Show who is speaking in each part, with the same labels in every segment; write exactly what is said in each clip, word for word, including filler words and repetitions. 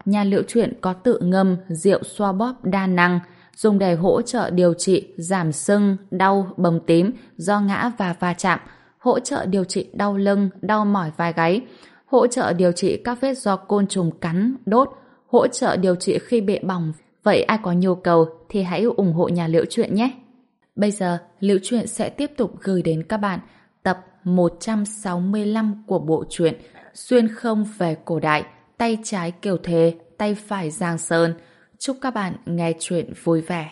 Speaker 1: Nhà Liễu Chuyện có tự ngâm rượu xoa bóp đa năng, dùng để hỗ trợ điều trị giảm sưng, đau, bầm tím do ngã và va chạm, hỗ trợ điều trị đau lưng, đau mỏi vai gáy, hỗ trợ điều trị các vết do côn trùng cắn, đốt, hỗ trợ điều trị khi bị bỏng. Vậy ai có nhu cầu thì hãy ủng hộ Nhà Liễu Chuyện nhé. Bây giờ, Liễu Chuyện sẽ tiếp tục gửi đến các bạn tập một trăm sáu mươi lăm của bộ truyện Xuyên không về cổ đại, tay trái Kiều Thế, tay phải Giang Sơn. Chúc các bạn nghe truyện vui vẻ.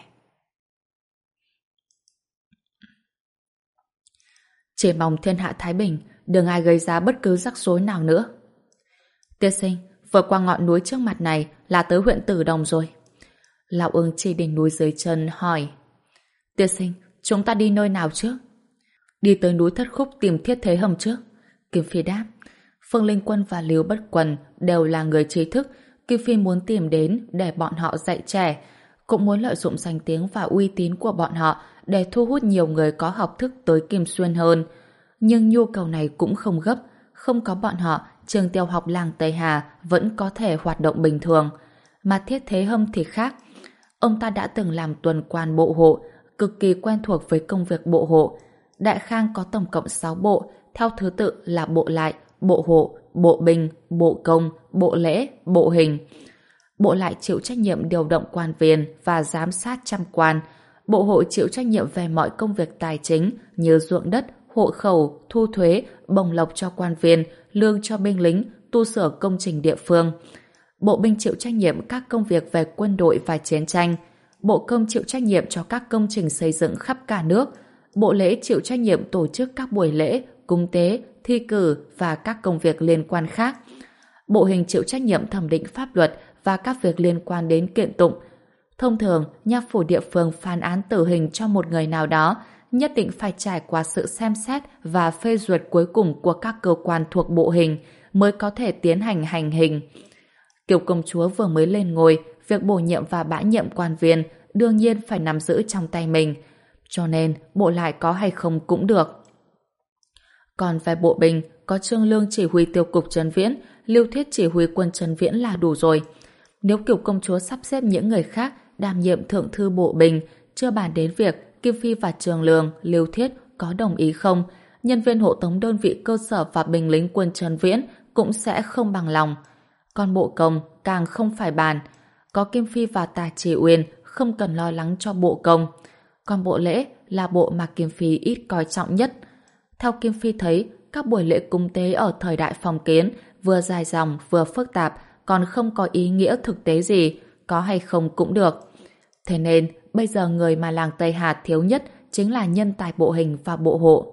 Speaker 1: Chỉ mong thiên hạ thái bình, đừng ai gây ra bất cứ rắc rối nào nữa. Tiên sinh, vừa qua ngọn núi trước mặt này là tới huyện Tử Đồng rồi. Lão Ưng chỉ đỉnh núi dưới chân hỏi. Tiên sinh, chúng ta đi nơi nào trước? Đi tới núi Thất Khúc tìm Thiết Thế Hầm trước. Kim Phi đáp. Phương Linh Quân và Liêu Bất Quần đều là người trí thức. Kim Phi muốn tìm đến để bọn họ dạy trẻ, cũng muốn lợi dụng danh tiếng và uy tín của bọn họ để thu hút nhiều người có học thức tới Kim Xuyên hơn. Nhưng nhu cầu này cũng không gấp. Không có bọn họ, trường tiểu học làng Tây Hà vẫn có thể hoạt động bình thường. Mà Thiết Thế Hâm thì khác. Ông ta đã từng làm tuần quan bộ hộ, cực kỳ quen thuộc với công việc bộ hộ. Đại Khang có tổng cộng sáu bộ, theo thứ tự là bộ lại, bộ hộ, bộ binh, bộ công, bộ lễ, bộ hình. Bộ lại chịu trách nhiệm điều động quan viên và giám sát trăm quan. Bộ hộ chịu trách nhiệm về mọi công việc tài chính như ruộng đất, hộ khẩu, thu thuế, bổng lộc cho quan viên, lương cho binh lính, tu sửa công trình địa phương. Bộ binh chịu trách nhiệm các công việc về quân đội và chiến tranh. Bộ công chịu trách nhiệm cho các công trình xây dựng khắp cả nước. Bộ lễ chịu trách nhiệm tổ chức các buổi lễ, cúng tế, thi cử và các công việc liên quan khác. Bộ hình chịu trách nhiệm thẩm định pháp luật và các việc liên quan đến kiện tụng. Thông thường, nha phủ địa phương phán án tử hình cho một người nào đó nhất định phải trải qua sự xem xét và phê duyệt cuối cùng của các cơ quan thuộc bộ hình mới có thể tiến hành hành hình. Kiều công chúa vừa mới lên ngôi, việc bổ nhiệm và bãi nhiệm quan viên đương nhiên phải nắm giữ trong tay mình. Cho nên, bộ lại có hay không cũng được. Còn về bộ binh, có Trương Lương chỉ huy tiêu cục Trấn Viễn, Lưu Thiết chỉ huy quân Trấn Viễn là đủ rồi. Nếu Kiều công chúa sắp xếp những người khác đảm nhiệm thượng thư bộ binh, chưa bàn đến việc Kim Phi và Trương Lương, Lưu Thiết có đồng ý không, nhân viên hộ tống đơn vị cơ sở và binh lính quân Trấn Viễn cũng sẽ không bằng lòng. Còn bộ công càng không phải bàn. Có Kim Phi và Tà Chỉ Uyên không cần lo lắng cho bộ công. Còn bộ lễ là bộ mà Kim Phi ít coi trọng nhất. Theo Kim Phi thấy, các buổi lễ cúng tế ở thời đại phong kiến vừa dài dòng vừa phức tạp, còn không có ý nghĩa thực tế gì, có hay không cũng được. Thế nên, bây giờ người mà làng Tây Hà thiếu nhất chính là nhân tài bộ hình và bộ hộ.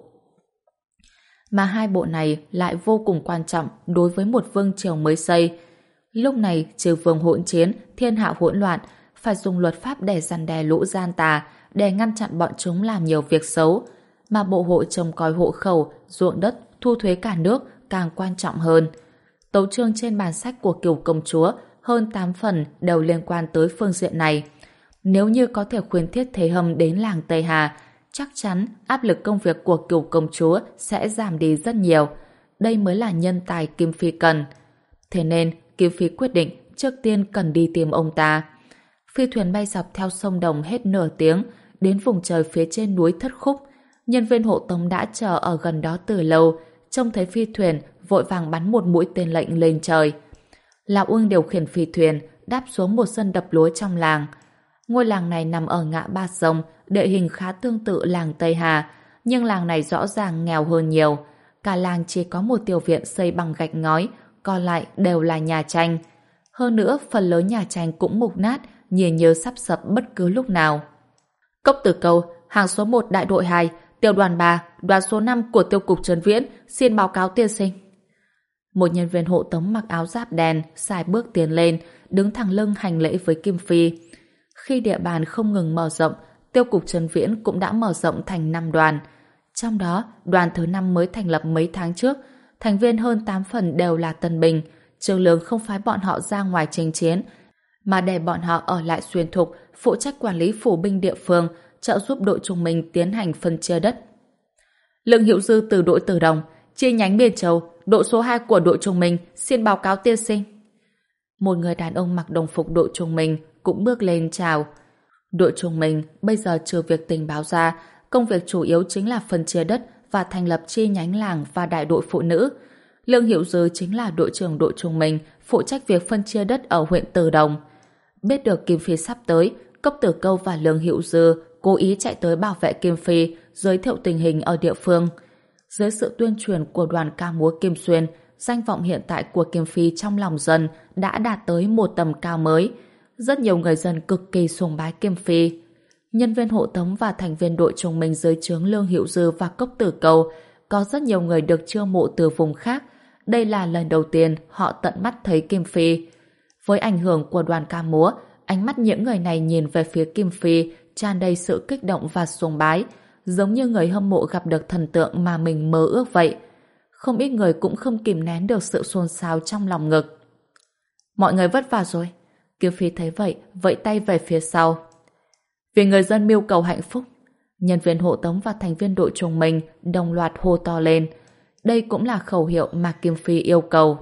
Speaker 1: Mà hai bộ này lại vô cùng quan trọng đối với một vương triều mới xây. Lúc này, trừ vương hỗn chiến, thiên hạ hỗn loạn, phải dùng luật pháp để răn đe lũ gian tà, để ngăn chặn bọn chúng làm nhiều việc xấu. Mà bộ hộ trông coi hộ khẩu, ruộng đất, thu thuế cả nước càng quan trọng hơn. Tấu chương trên bản sách của Kiều công chúa hơn tám phần đều liên quan tới phương diện này. Nếu như có thể khuyến Thiết Thế Hâm đến làng Tây Hà, chắc chắn áp lực công việc của Kiều công chúa sẽ giảm đi rất nhiều. Đây mới là nhân tài Kim Phi cần. Thế nên, Kim Phi quyết định trước tiên cần đi tìm ông ta. Phi thuyền bay dọc theo sông Đồng hết nửa tiếng, đến vùng trời phía trên núi Thất Khúc. Nhân viên hộ tống đã chờ ở gần đó từ lâu, trông thấy phi thuyền vội vàng bắn một mũi tên lệnh lên trời. Lão Ưng điều khiển phi thuyền đáp xuống một sân đập lúa trong làng. Ngôi làng này nằm ở ngã ba sông, địa hình khá tương tự làng Tây Hà, nhưng làng này rõ ràng nghèo hơn nhiều. Cả làng chỉ có một tiểu viện xây bằng gạch ngói, còn lại đều là nhà tranh. Hơn nữa, phần lớn nhà tranh cũng mục nát, nhìn như sắp sập bất cứ lúc nào. Cốc Tử Câu, hàng số một đại đội hai, tiểu đoàn ba, đoàn số năm của tiêu cục Trấn Viễn, xin báo cáo tiên sinh. Một nhân viên hộ tống mặc áo giáp đen, sải bước tiến lên, đứng thẳng lưng hành lễ với Kim Phi. Khi địa bàn không ngừng mở rộng, tiêu cục Trấn Viễn cũng đã mở rộng thành năm đoàn. Trong đó, đoàn thứ năm mới thành lập mấy tháng trước, thành viên hơn tám phần đều là tân binh. Trương Lương không phái bọn họ ra ngoài chinh chiến, mà để bọn họ ở lại Xuyên Thục, phụ trách quản lý phủ binh địa phương, trợ giúp đội trung minh tiến hành phân chia đất. Lương Hữu Dư từ đội Tử Đồng, chi nhánh Biên Châu, đội số hai của đội trung minh, xin báo cáo tiên sinh. Một người đàn ông mặc đồng phục đội trung minh cũng bước lên chào. Đội trung minh bây giờ trừ việc tình báo ra, công việc chủ yếu chính là phân chia đất và thành lập chi nhánh làng và đại đội phụ nữ. Lương Hiệu Dư chính là đội trưởng đội trung minh, phụ trách việc phân chia đất ở huyện Từ Đồng. Biết được Kim Phi sắp tới, Cốc Tử Câu và Lương Hiệu Dư cố ý chạy tới bảo vệ Kim Phi, giới thiệu tình hình ở địa phương. Dưới sự tuyên truyền của đoàn ca múa Kim Xuyên, danh vọng hiện tại của Kim Phi trong lòng dân đã đạt tới một tầm cao mới. Rất nhiều người dân cực kỳ sùng bái Kim Phi. Nhân viên hộ tống và thành viên đội trung minh dưới trướng Lương Hiệu Dư và Cốc Tử Câu có rất nhiều người được chiêu mộ từ vùng khác. Đây là lần đầu tiên họ tận mắt thấy Kim Phi. Với ảnh hưởng của đoàn ca múa, ánh mắt những người này nhìn về phía Kim Phi tràn đầy sự kích động và sùng bái, giống như người hâm mộ gặp được thần tượng mà mình mơ ước vậy. Không ít người cũng không kìm nén được sự xôn xao trong lòng ngực. Mọi người vất vả rồi. Kim Phi thấy vậy, vẫy tay về phía sau. Vì người dân mưu cầu hạnh phúc, nhân viên hộ tống và thành viên đội trung minh đồng loạt hô to lên. Đây cũng là khẩu hiệu mà Kim Phi yêu cầu.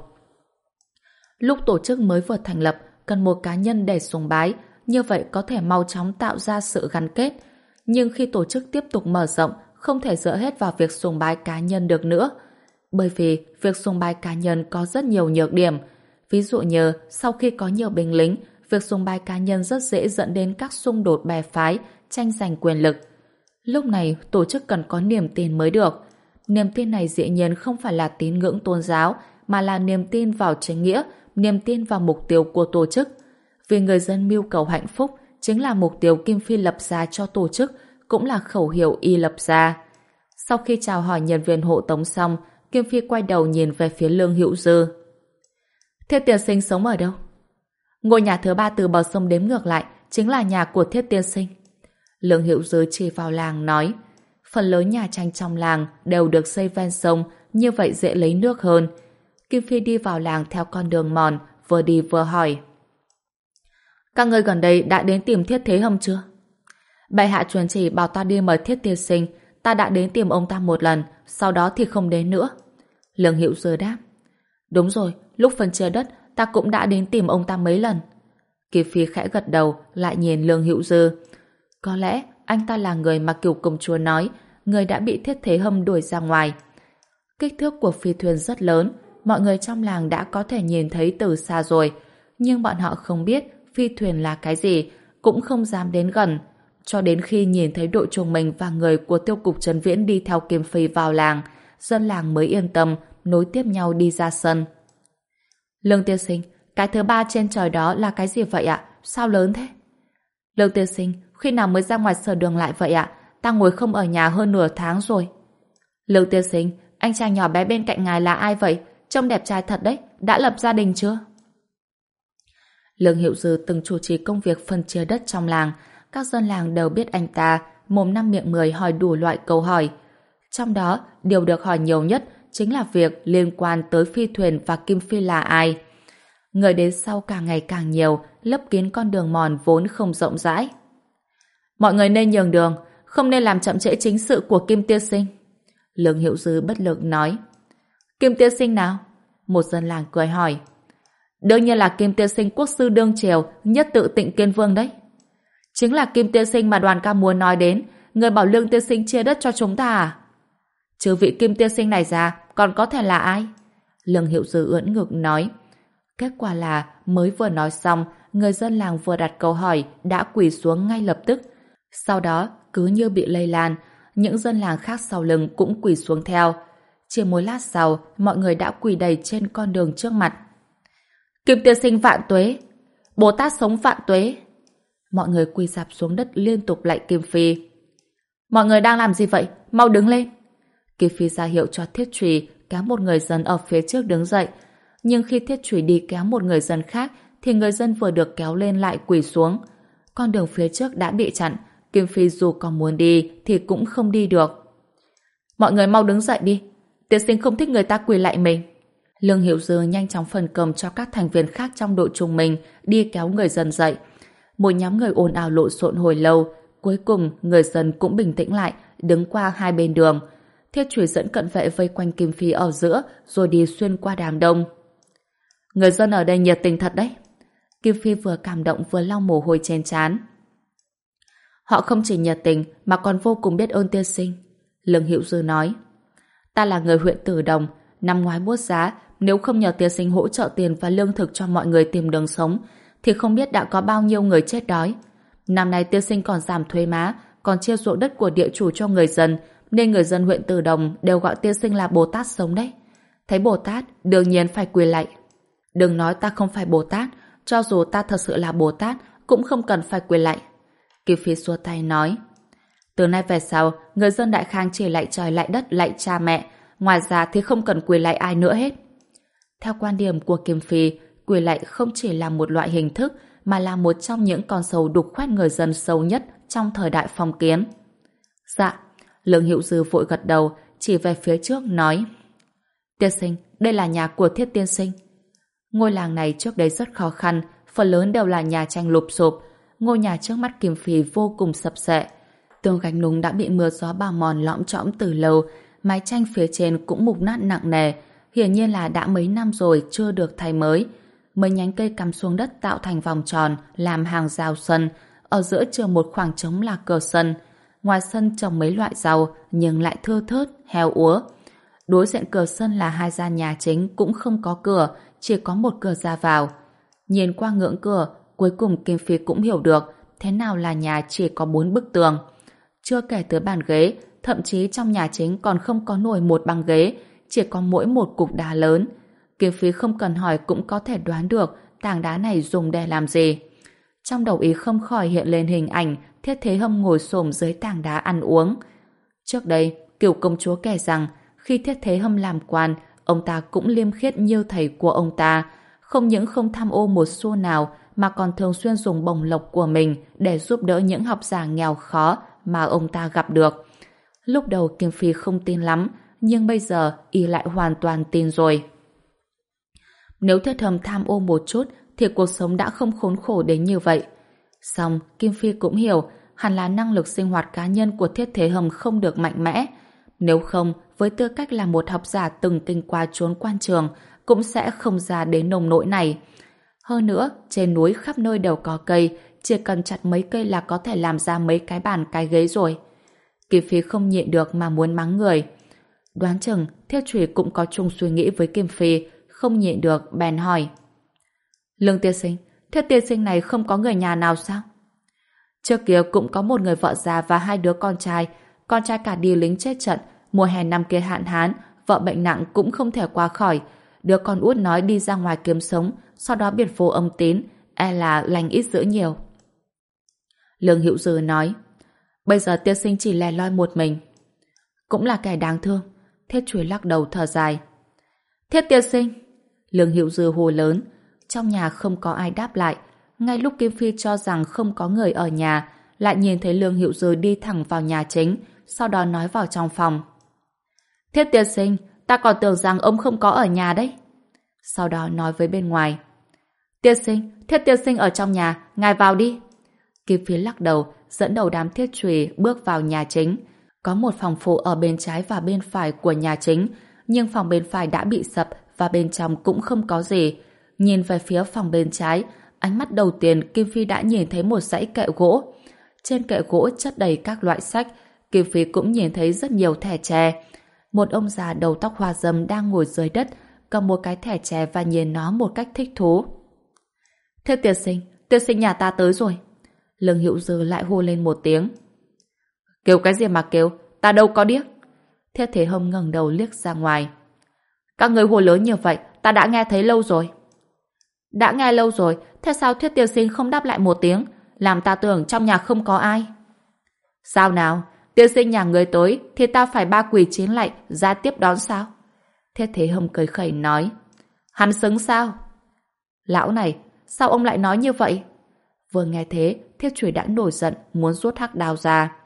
Speaker 1: Lúc tổ chức mới vừa thành lập, cần một cá nhân để sùng bái, như vậy có thể mau chóng tạo ra sự gắn kết. Nhưng khi tổ chức tiếp tục mở rộng, không thể dựa hết vào việc sùng bái cá nhân được nữa. Bởi vì việc sùng bái cá nhân có rất nhiều nhược điểm. Ví dụ như sau khi có nhiều binh lính, việc sùng bái cá nhân rất dễ dẫn đến các xung đột bè phái, tranh giành quyền lực. Lúc này tổ chức cần có niềm tin mới được. Niềm tin này dĩ nhiên không phải là tín ngưỡng tôn giáo, mà là niềm tin vào chính nghĩa, niềm tin vào mục tiêu của tổ chức. Vì người dân mưu cầu hạnh phúc chính là mục tiêu Kim Phi lập ra cho tổ chức, cũng là khẩu hiệu y lập ra. Sau khi chào hỏi nhân viên hộ tống xong, Kim Phi quay đầu nhìn về phía Lương Hữu Dư. Thiết tiên sinh sống ở đâu? Ngôi nhà thứ ba từ bờ sông đếm ngược lại chính là nhà của Thiết tiên sinh. Lương Hữu Dư chỉ vào làng nói, phần lớn nhà tranh trong làng đều được xây ven sông, như vậy dễ lấy nước hơn. Kim Phi đi vào làng theo con đường mòn, vừa đi vừa hỏi. Các ngươi gần đây đã đến tìm Thiết Thế Hâm chưa? Bệ hạ truyền chỉ bảo ta đi mời Thiết tiên sinh, ta đã đến tìm ông ta một lần, sau đó thì không đến nữa. Lương Hữu Dư đáp. Đúng rồi, lúc phân chia đất, ta cũng đã đến tìm ông ta mấy lần. Kim Phi khẽ gật đầu, lại nhìn Lương Hữu Dư. Có lẽ anh ta là người mà Kiều công chúa nói, người đã bị Thiết Thế Hâm đuổi ra ngoài. Kích thước của phi thuyền rất lớn, mọi người trong làng đã có thể nhìn thấy từ xa rồi, nhưng bọn họ không biết phi thuyền là cái gì, cũng không dám đến gần, cho đến khi nhìn thấy đội trung minh và người của tiêu cục Trấn Viễn đi theo Kim Phi vào làng, dân làng mới yên tâm, nối tiếp nhau đi ra sân. Lương tiên sinh, cái thứ ba trên trời đó là cái gì vậy ạ? Sao lớn thế? Lương tiên sinh, khi nào mới ra ngoài sở đường lại vậy ạ? Ta ngồi không ở nhà hơn nửa tháng rồi. Lương tiên sinh, anh chàng nhỏ bé bên cạnh ngài là ai vậy? Trông đẹp trai thật đấy, đã lập gia đình chưa? Lương Hiệu Dư từng chủ trì công việc phân chia đất trong làng, các dân làng đều biết anh ta, mồm năm miệng mười hỏi đủ loại câu hỏi. Trong đó, điều được hỏi nhiều nhất chính là việc liên quan tới phi thuyền và Kim Phi là ai. Người đến sau càng ngày càng nhiều, lấp kín con đường mòn vốn không rộng rãi. Mọi người nên nhường đường, không nên làm chậm trễ chính sự của Kim tiên sinh. Lương Hiệu Dư bất lực nói. Kim tiên sinh nào? Một dân làng cười hỏi. Đương nhiên là Kim tiên sinh quốc sư đương triều, nhất tự Tịnh Kiên Vương đấy. Chính là Kim tiên sinh mà đoàn ca múa nói đến, người bảo Lương tiên sinh chia đất cho chúng ta à? Chứ vị Kim tiên sinh này ra, còn có thể là ai? Lương Hiệu Dư ưỡn ngực nói. Kết quả là mới vừa nói xong, người dân làng vừa đặt câu hỏi đã quỳ xuống ngay lập tức. Sau đó, cứ như bị lây lan, những dân làng khác sau lưng cũng quỳ xuống theo. Chỉ một lát sau, mọi người đã quỳ đầy trên con đường trước mặt. Kim tiên sinh vạn tuế! Bồ Tát sống vạn tuế! Mọi người quỳ rạp xuống đất liên tục lạy Kim Phi. Mọi người đang làm gì vậy? Mau đứng lên! Kim Phi ra hiệu cho Thiết Trùy kéo một người dân ở phía trước đứng dậy. Nhưng khi Thiết Trùy đi kéo một người dân khác, thì người dân vừa được kéo lên lại quỳ xuống. Con đường phía trước đã bị chặn, Kim Phi dù còn muốn đi thì cũng không đi được. Mọi người mau đứng dậy đi, tiên sinh không thích người ta quỳ lại mình. Lương Hiệu Dư nhanh chóng phân công cho các thành viên khác trong đội trung minh đi kéo người dân dậy. Một nhóm người ồn ào lộn xộn hồi lâu, cuối cùng người dân cũng bình tĩnh lại, đứng qua hai bên đường. Thiết Trùy dẫn cận vệ vây quanh Kim Phi ở giữa, rồi đi xuyên qua đám đông. Người dân ở đây nhiệt tình thật đấy. Kim Phi vừa cảm động vừa lau mồ hôi trên trán. Họ không chỉ nhiệt tình mà còn vô cùng biết ơn tiên sinh. Lương Hữu Dư nói. Ta là người huyện Tử Đồng, năm ngoái buốt giá, nếu không nhờ tiên sinh hỗ trợ tiền và lương thực cho mọi người tìm đường sống, thì không biết đã có bao nhiêu người chết đói. Năm nay tiên sinh còn giảm thuế má, còn chia ruộng đất của địa chủ cho người dân, nên người dân huyện Tử Đồng đều gọi tiên sinh là Bồ Tát sống đấy. Thấy Bồ Tát, đương nhiên phải quỳ lạy. Đừng nói ta không phải Bồ Tát, cho dù ta thật sự là Bồ Tát, cũng không cần phải quỳ lạy. Kim Phi xua tay nói. Từ nay về sau, người dân Đại Khang chỉ lạy trời lạy đất lạy cha mẹ, ngoài ra thì không cần quỳ lạy ai nữa hết. Theo quan điểm của Kim Phi, quỳ lạy không chỉ là một loại hình thức mà là một trong những con sâu đục khoét người dân sâu nhất trong thời đại phong kiến. Dạ, Lương Hữu Dư vội gật đầu, chỉ về phía trước nói. Tiên sinh, đây là nhà của Thiết tiên sinh. Ngôi làng này trước đây rất khó khăn, phần lớn đều là nhà tranh lụp xụp. Ngôi nhà trước mắt Kim Phi vô cùng sập sệ. Tường gạch nung đã bị mưa gió bào mòn lõm trõm từ lâu, mái tranh phía trên cũng mục nát nặng nề, hiển nhiên là đã mấy năm rồi chưa được thay mới. Mấy nhánh cây cắm xuống đất tạo thành vòng tròn, làm hàng rào sân, ở giữa chừa một khoảng trống là cửa sân. Ngoài sân trồng mấy loại rau, nhưng lại thưa thớt, heo úa. Đối diện cửa sân là hai gian nhà chính cũng không có cửa, chỉ có một cửa ra vào. Nhìn qua ngưỡng cửa, cuối cùng Kim Phi cũng hiểu được thế nào là nhà chỉ có bốn bức tường. Chưa kể tới bàn ghế, thậm chí trong nhà chính còn không có nổi một băng ghế, chỉ có mỗi một cục đá lớn. Kim Phi không cần hỏi cũng có thể đoán được tảng đá này dùng để làm gì. Trong đầu ý không khỏi hiện lên hình ảnh Thiết Thế Hâm ngồi xổm dưới tảng đá ăn uống. Trước đây, Cửu công chúa kể rằng khi Thiết Thế Hâm làm quan, ông ta cũng liêm khiết như thầy của ông ta, không những không tham ô một xu nào mà còn thường xuyên dùng bổng lộc của mình để giúp đỡ những học giả nghèo khó mà ông ta gặp được. Lúc đầu Kim Phi không tin lắm, nhưng bây giờ y lại hoàn toàn tin rồi. Nếu Thiết Hâm tham ô một chút thì cuộc sống đã không khốn khổ đến như vậy. Song Kim Phi cũng hiểu hẳn là năng lực sinh hoạt cá nhân của Thiết Thế Hâm không được mạnh mẽ. Nếu không, với tư cách là một học giả từng kinh qua chốn quan trường, cũng sẽ không ra đến nông nỗi này. Hơn nữa, trên núi khắp nơi đều có cây, chỉ cần chặt mấy cây là có thể làm ra mấy cái bàn cái ghế rồi. Kim Phi không nhịn được mà muốn mắng người. Đoán chừng Thiết Trùy cũng có chung suy nghĩ với Kim Phi, không nhịn được bèn hỏi. Lương tiên sinh, Thiết tiên sinh này không có người nhà nào sao? Trước kia cũng có một người vợ già và hai đứa con trai, con trai cả đi lính chết trận, mùa hè năm kia hạn hán, vợ bệnh nặng cũng không thể qua khỏi. Đứa con út nói đi ra ngoài kiếm sống, sau đó biệt vô âm tín, e là lành ít dữ nhiều. Lương Hữu Dư nói, bây giờ tiên sinh chỉ lẻ loi một mình. Cũng là kẻ đáng thương. Thiết Chuối lắc đầu thở dài. Thiết tiên sinh! Lương Hữu Dư hô lớn. Trong nhà không có ai đáp lại. Ngay lúc Kim Phi cho rằng không có người ở nhà, lại nhìn thấy Lương Hữu Dư đi thẳng vào nhà chính, sau đó nói vào trong phòng. Thiết tiên sinh, ta còn tưởng rằng ông không có ở nhà đấy. Sau đó nói với bên ngoài. Tiên sinh, Thiết tiên sinh ở trong nhà, ngài vào đi. Kim Phi lắc đầu, dẫn đầu đám thiết trùy bước vào nhà chính. Có một phòng phụ ở bên trái và bên phải của nhà chính, nhưng phòng bên phải đã bị sập và bên trong cũng không có gì. Nhìn về phía phòng bên trái, ánh mắt đầu tiên Kim Phi đã nhìn thấy một dãy kệ gỗ. Trên kệ gỗ chất đầy các loại sách, Kim Phi cũng nhìn thấy rất nhiều thẻ tre. Một ông già đầu tóc hoa râm đang ngồi dưới đất, cầm một cái thẻ tre và nhìn nó một cách thích thú. Thiết tiên sinh, tiên sinh nhà ta tới rồi. Lương Hữu Dư lại hô lên một tiếng. Kêu cái gì mà kêu, ta đâu có điếc. Thiết Thế Hâm ngẩng đầu liếc ra ngoài. Các người hô lớn như vậy, ta đã nghe thấy lâu rồi. Đã nghe lâu rồi, thế sao Thiết tiên sinh không đáp lại một tiếng, làm ta tưởng trong nhà không có ai. Sao nào, tiên sinh nhà người tới thì ta phải ba quỳ chín lạy ra tiếp đón sao? Thiết Thế Hâm cười khẩy nói. Hắn xứng sao? Lão này, sao ông lại nói như vậy? Vừa nghe thế, Thiết Chuối đã nổi giận muốn rút hắc đao ra.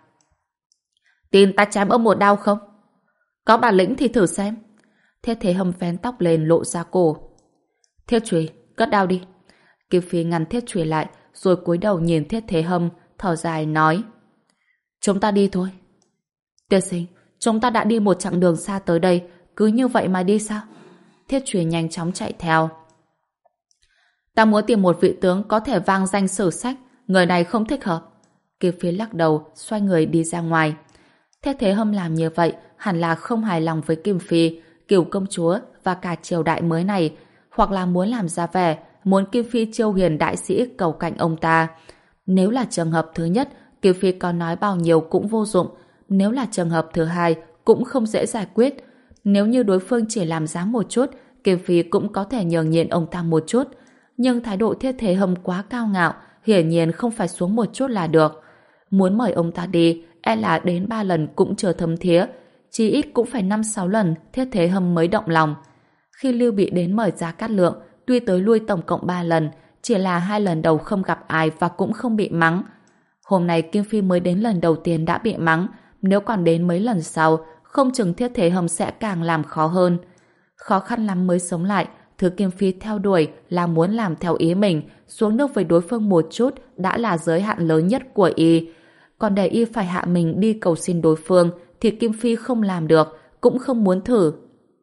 Speaker 1: Tin ta chém ông một đao không? Có bản lĩnh thì thử xem. Thiết Thế Hâm vén tóc lên lộ ra cổ. Thiết Chuối, cất đao đi. Kim Phi ngăn Thiết Chuối lại, rồi cúi đầu nhìn Thiết Thế Hâm, thở dài nói. Chúng ta đi thôi. Tiên sinh, chúng ta đã đi một chặng đường xa tới đây, cứ như vậy mà đi sao? Thiết Chuối nhanh chóng chạy theo. Ta muốn tìm một vị tướng có thể vang danh sử sách, người này không thích hợp. Kim Phi lắc đầu, xoay người đi ra ngoài. Thiết Thế Hâm làm như vậy hẳn là không hài lòng với Kim Phi, Cửu công chúa và cả triều đại mới này, hoặc là muốn làm ra vẻ, muốn Kim Phi chiêu hiền đại sĩ cầu cạnh ông ta. Nếu là trường hợp thứ nhất, Kim Phi có nói bao nhiêu cũng vô dụng. Nếu là trường hợp thứ hai, cũng không dễ giải quyết. Nếu như đối phương chỉ làm dáng một chút, Kim Phi cũng có thể nhường nhịn ông ta một chút. Nhưng thái độ Thiết Thế Hâm quá cao ngạo, hiển nhiên không phải xuống một chút là được. Muốn mời ông ta đi, e là đến ba lần cũng chưa thấm thía. Chỉ ít cũng phải năm sáu lần Thiết Thế Hâm mới động lòng. Khi Lưu Bị đến mời Gia Cát Lượng, tuy tới lui tổng cộng ba lần, chỉ là hai lần đầu không gặp ai và cũng không bị mắng. Hôm nay Kim Phi mới đến lần đầu tiên đã bị mắng, nếu còn đến mấy lần sau, không chừng Thiết Thế Hâm sẽ càng làm khó hơn. Khó khăn lắm mới sống lại, thứ Kim Phi theo đuổi là muốn làm theo ý mình, xuống nước với đối phương một chút đã là giới hạn lớn nhất của y. Còn để y phải hạ mình đi cầu xin đối phương thì Kim Phi không làm được, cũng không muốn thử.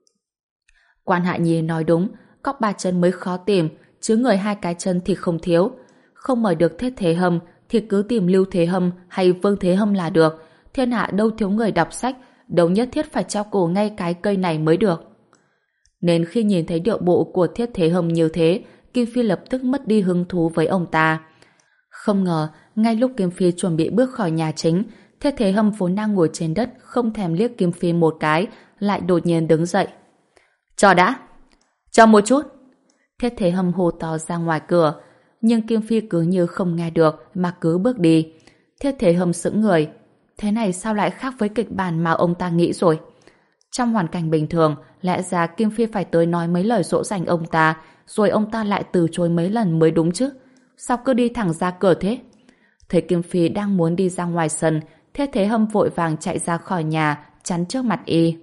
Speaker 1: Quan Hạ Nhi nói đúng, cóc ba chân mới khó tìm, chứ người hai cái chân thì không thiếu. Không mời được Thiết Thế Hâm thì cứ tìm Lưu Thế Hâm hay Vương Thế Hâm là được. Thiên hạ đâu thiếu người đọc sách, đâu nhất thiết phải treo cổ ngay cái cây này mới được. Nên khi nhìn thấy điệu bộ của Thiết Thế Hâm như thế, Kim Phi lập tức mất đi hứng thú với ông ta. Không ngờ, ngay lúc Kim Phi chuẩn bị bước khỏi nhà chính, Thiết Thế Hâm vốn đang ngồi trên đất không thèm liếc Kim Phi một cái, lại đột nhiên đứng dậy. Chờ đã! Chờ một chút! Thiết Thế Hâm hô to ra ngoài cửa, nhưng Kim Phi cứ như không nghe được mà cứ bước đi. Thiết Thế Hâm sững người. Thế này sao lại khác với kịch bản mà ông ta nghĩ rồi? Trong hoàn cảnh bình thường, lẽ ra Kim Phi phải tới nói mấy lời dỗ dành ông ta, rồi ông ta lại từ chối mấy lần mới đúng chứ. Sao cứ đi thẳng ra cửa thế? Thấy Kim Phi đang muốn đi ra ngoài sân, Thiết Thế Hâm vội vàng chạy ra khỏi nhà, chắn trước mặt y.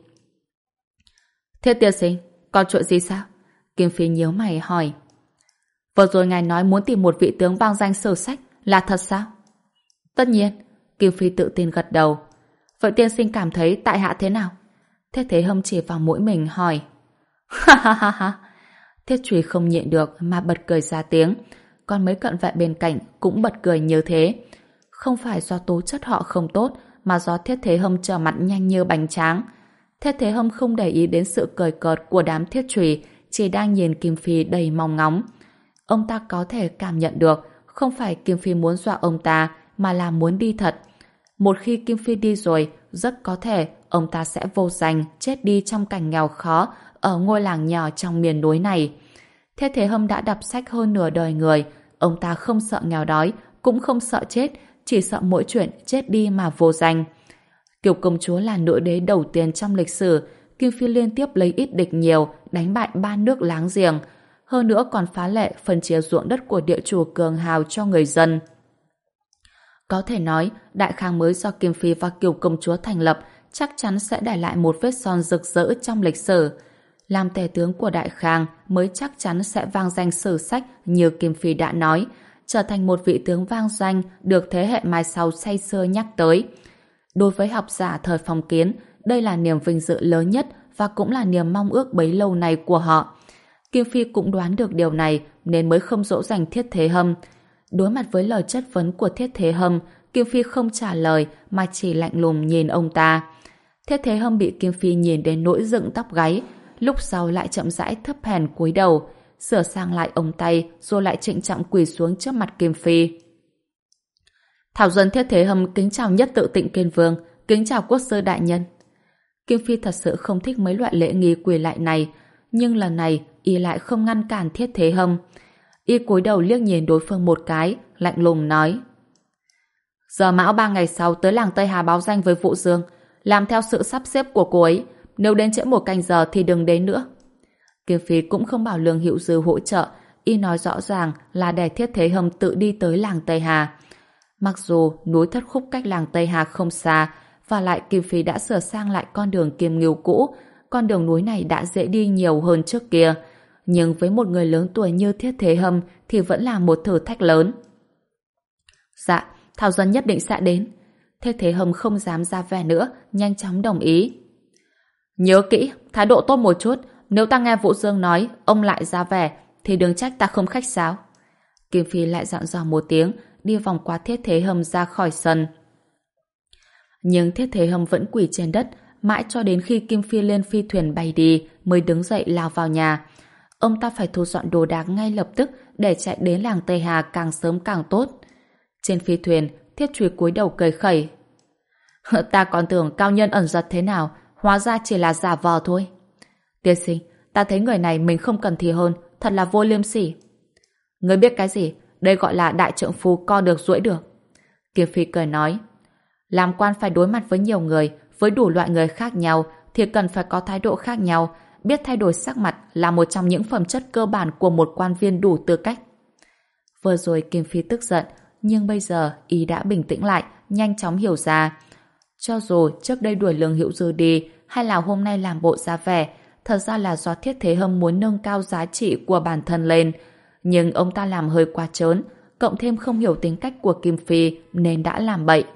Speaker 1: Thiết tiên sinh, có chuyện gì sao? Kim Phi nhíu mày hỏi. Vừa rồi ngài nói muốn tìm một vị tướng vang danh sử sách, là thật sao? Tất nhiên, Kim Phi tự tin gật đầu. Vậy tiên sinh cảm thấy tại hạ thế nào? Thiết Thế Hâm chỉ vào mũi mình hỏi. Ha ha ha ha. Thiết Trùy không nhịn được mà bật cười ra tiếng. Còn mấy cận vệ bên cạnh cũng bật cười như thế. Không phải do tố chất họ không tốt, mà do Thiết Thế Hâm trở mặt nhanh như bánh tráng. Thiết Thế Hâm không để ý đến sự cười cợt của đám Thiết Trùy, chỉ đang nhìn Kim Phi đầy mong ngóng. Ông ta có thể cảm nhận được không phải Kim Phi muốn dọa ông ta, mà là muốn đi thật. Một khi Kim Phi đi rồi, rất có thể ông ta sẽ vô danh chết đi trong cảnh nghèo khó ở ngôi làng nhỏ trong miền núi này. Thiết Thế Hâm đã đọc sách hơn nửa đời người, ông ta không sợ nghèo đói, cũng không sợ chết, chỉ sợ mỗi chuyện chết đi mà vô danh. Kiều công chúa là nữ đế đầu tiên trong lịch sử, Kim Phi liên tiếp lấy ít địch nhiều, đánh bại ba nước láng giềng, hơn nữa còn phá lệ phân chia ruộng đất của địa chủ cường hào cho người dân. Có thể nói, Đại Khang mới do Kim Phi và Kiều công chúa thành lập chắc chắn sẽ để lại một vết son rực rỡ trong lịch sử. Làm tể tướng của Đại Khang mới chắc chắn sẽ vang danh sử sách như Kim Phi đã nói, trở thành một vị tướng vang danh được thế hệ mai sau say sưa nhắc tới. Đối với học giả thời phong kiến, đây là niềm vinh dự lớn nhất và cũng là niềm mong ước bấy lâu nay của họ. Kim Phi cũng đoán được điều này nên mới không dỗ dành Thiết Thế Hâm. Đối mặt với lời chất vấn của Thiết Thế Hâm, Kim Phi không trả lời mà chỉ lạnh lùng nhìn ông ta. Thiết Thế Hâm bị Kim Phi nhìn đến nỗi dựng tóc gáy, lúc sau lại chậm rãi thấp hèn cúi đầu, sửa sang lại ống tay rồi lại trịnh trọng quỳ xuống trước mặt Kim Phi. Thảo dân Thiết Thế Hâm kính chào nhất tự Tịnh Kiên Vương, kính chào quốc sư đại nhân. Kim Phi thật sự không thích mấy loại lễ nghi quỳ lại này, nhưng lần này y lại không ngăn cản Thiết Thế Hâm. Y cúi đầu liếc nhìn đối phương một cái, lạnh lùng nói: Giờ mão ba ngày sau tới làng Tây Hà báo danh với Vũ Dương, làm theo sự sắp xếp của cô ấy, nếu đến trễ một canh giờ thì đừng đến nữa. Kim Phi cũng không bảo Lương Hữu Dư hỗ trợ, y nói rõ ràng là để Thiết Thế Hâm tự đi tới làng Tây Hà. Mặc dù núi Thất Khúc cách làng Tây Hà không xa, và lại Kim Phi đã sửa sang lại con đường Kim Ngưu cũ, con đường núi này đã dễ đi nhiều hơn trước kia, nhưng với một người lớn tuổi như Thiết Thế Hâm thì vẫn là một thử thách lớn. Dạ, Thảo dân nhất định sẽ đến. Thiết Thế Hâm không dám ra vẻ nữa, nhanh chóng đồng ý. Nhớ kỹ, thái độ tốt một chút, nếu ta nghe Vũ Dương nói ông lại ra vẻ thì đừng trách ta không khách sáo. Kim Phi lại dặn dò một tiếng, đi vòng qua Thiết Thế Hâm ra khỏi sân. Nhưng Thiết Thế Hâm vẫn quỳ trên đất, mãi cho đến khi Kim Phi lên phi thuyền bay đi mới đứng dậy lao vào nhà. Ông ta phải thu dọn đồ đạc ngay lập tức để chạy đến làng Tây Hà càng sớm càng tốt. Trên phi thuyền, Thiết Trùy cúi đầu cười khẩy. Ta còn tưởng cao nhân ẩn giật thế nào, hóa ra chỉ là giả vờ thôi. Tiên sinh, ta thấy người này mình không cần thì hơn, thật là vô liêm sỉ. Ngươi biết cái gì? Đây gọi là đại trượng phu co được duỗi được. Kim Phi cười nói. Làm quan phải đối mặt với nhiều người, với đủ loại người khác nhau, thì cần phải có thái độ khác nhau. Biết thay đổi sắc mặt là một trong những phẩm chất cơ bản của một quan viên đủ tư cách. Vừa rồi Kim Phi tức giận, nhưng bây giờ y đã bình tĩnh lại, nhanh chóng hiểu ra. Cho dù trước đây đuổi Lương Hữu Dư đi, hay là hôm nay làm bộ ra vẻ, thật ra là do Thiết Thế Hâm muốn nâng cao giá trị của bản thân lên. Nhưng ông ta làm hơi quá trớn, cộng thêm không hiểu tính cách của Kim Phi nên đã làm bậy.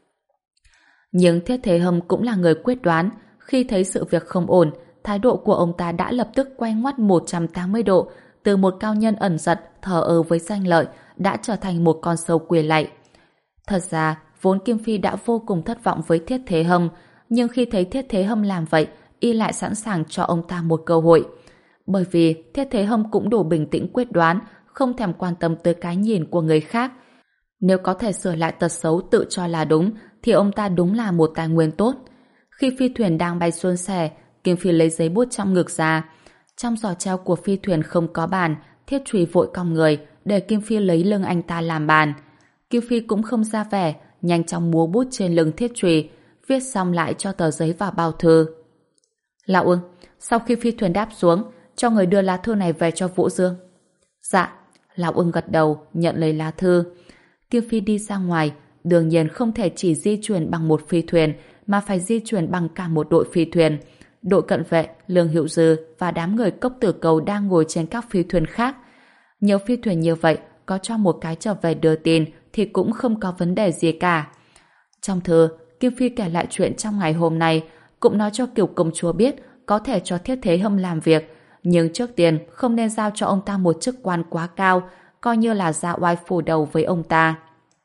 Speaker 1: Nhưng Thiết Thế Hâm cũng là người quyết đoán, khi thấy sự việc không ổn, thái độ của ông ta đã lập tức quay ngoắt một trăm tám mươi độ, từ một cao nhân ẩn giật, thờ ơ với danh lợi, đã trở thành một con sâu quỳ lạy. Thật ra, vốn Kim Phi đã vô cùng thất vọng với Thiết Thế Hâm, nhưng khi thấy Thiết Thế Hâm làm vậy, y lại sẵn sàng cho ông ta một cơ hội. Bởi vì Thiết Thế Hâm cũng đủ bình tĩnh quyết đoán, không thèm quan tâm tới cái nhìn của người khác. Nếu có thể sửa lại tật xấu tự cho là đúng, thì ông ta đúng là một tài nguyên tốt. Khi phi thuyền đang bay suôn sẻ, Kim Phi lấy giấy bút trong ngực ra. Trong giỏ treo của phi thuyền không có bàn, Thiết Trùy vội cong người, để Kim Phi lấy lưng anh ta làm bàn. Kim Phi cũng không ra vẻ, nhanh chóng múa bút trên lưng Thiết Trùy, viết xong lại cho tờ giấy vào bao thư. Lão Ưng, sau khi phi thuyền đáp xuống, cho người đưa lá thư này về cho Vũ Dương. Dạ. Lão Ưng gật đầu, nhận lấy lá thư. Kim Phi đi ra ngoài, đương nhiên không thể chỉ di chuyển bằng một phi thuyền, mà phải di chuyển bằng cả một đội phi thuyền. Đội cận vệ, Lương Hữu Dư và đám người Cốc Tử Cầu đang ngồi trên các phi thuyền khác. Nhiều phi thuyền như vậy, có cho một cái trở về đưa tin thì cũng không có vấn đề gì cả. Trong thư, Kim Phi kể lại chuyện trong ngày hôm nay, cũng nói cho Kiều công chúa biết có thể cho Thiết Thế Hâm làm việc, nhưng trước tiên không nên giao cho ông ta một chức quan quá cao, coi như là ra oai phủ đầu với ông ta.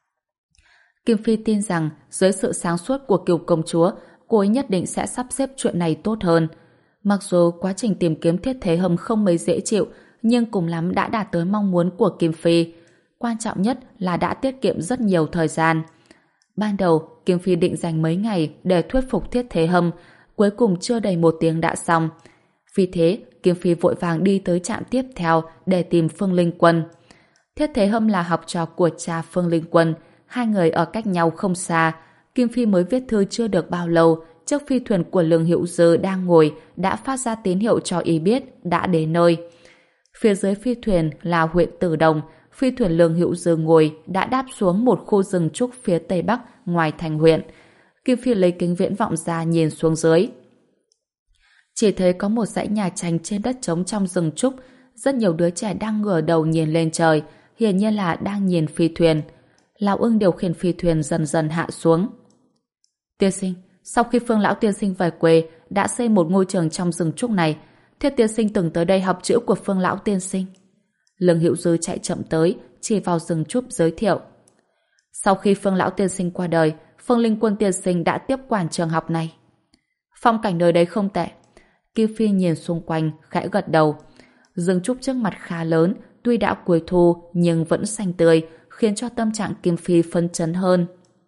Speaker 1: Kim Phi tin rằng dưới sự sáng suốt của Kiều công chúa, cô ấy nhất định sẽ sắp xếp chuyện này tốt hơn. Mặc dù quá trình tìm kiếm Thiết Thế Hâm không mấy dễ chịu, nhưng cùng lắm đã đạt tới mong muốn của Kim Phi. Quan trọng nhất là đã tiết kiệm rất nhiều thời gian. Ban đầu, Kim Phi định dành mấy ngày để thuyết phục Thiết Thế Hâm, cuối cùng chưa đầy một tiếng đã xong. Vì thế, Kim Phi vội vàng đi tới trạm tiếp theo để tìm Phương Linh Quân. Thiết Thế Hâm là học trò của cha Phương Linh Quân, hai người ở cách nhau không xa. Kim Phi mới viết thư chưa được bao lâu, chiếc phi thuyền của Lương Hữu Dư đang ngồi đã phát ra tín hiệu cho y biết đã đến nơi. Phía dưới phi thuyền là huyện Tử Đồng, phi thuyền Lương Hữu Dư ngồi đã đáp xuống một khu rừng trúc phía tây bắc ngoài thành huyện. Kim Phi lấy kính viễn vọng ra nhìn xuống dưới. Chỉ thấy có một dãy nhà tranh trên đất trống trong rừng trúc, rất nhiều đứa trẻ đang ngửa đầu nhìn lên trời, hiển nhiên là đang nhìn phi thuyền. Lão Ưng điều khiển phi thuyền dần dần hạ xuống. Tiên sinh, sau khi Phương lão tiên sinh về quê, đã xây một ngôi trường trong rừng trúc này. Thiết tiên sinh từng tới đây học chữ của Phương lão tiên sinh. Lương Hữu Dư chạy chậm tới, chỉ vào rừng trúc giới thiệu. Sau khi Phương lão tiên sinh qua đời, Phương Linh Quân tiên sinh đã tiếp quản trường học này. Phong cảnh nơi đây không tệ. Kim Phi nhìn xung quanh, khẽ gật đầu. Rừng trúc trước mặt khá lớn, tuy đã cuối thu nhưng vẫn xanh tươi, khiến cho tâm trạng Kim Phi phấn chấn hơn.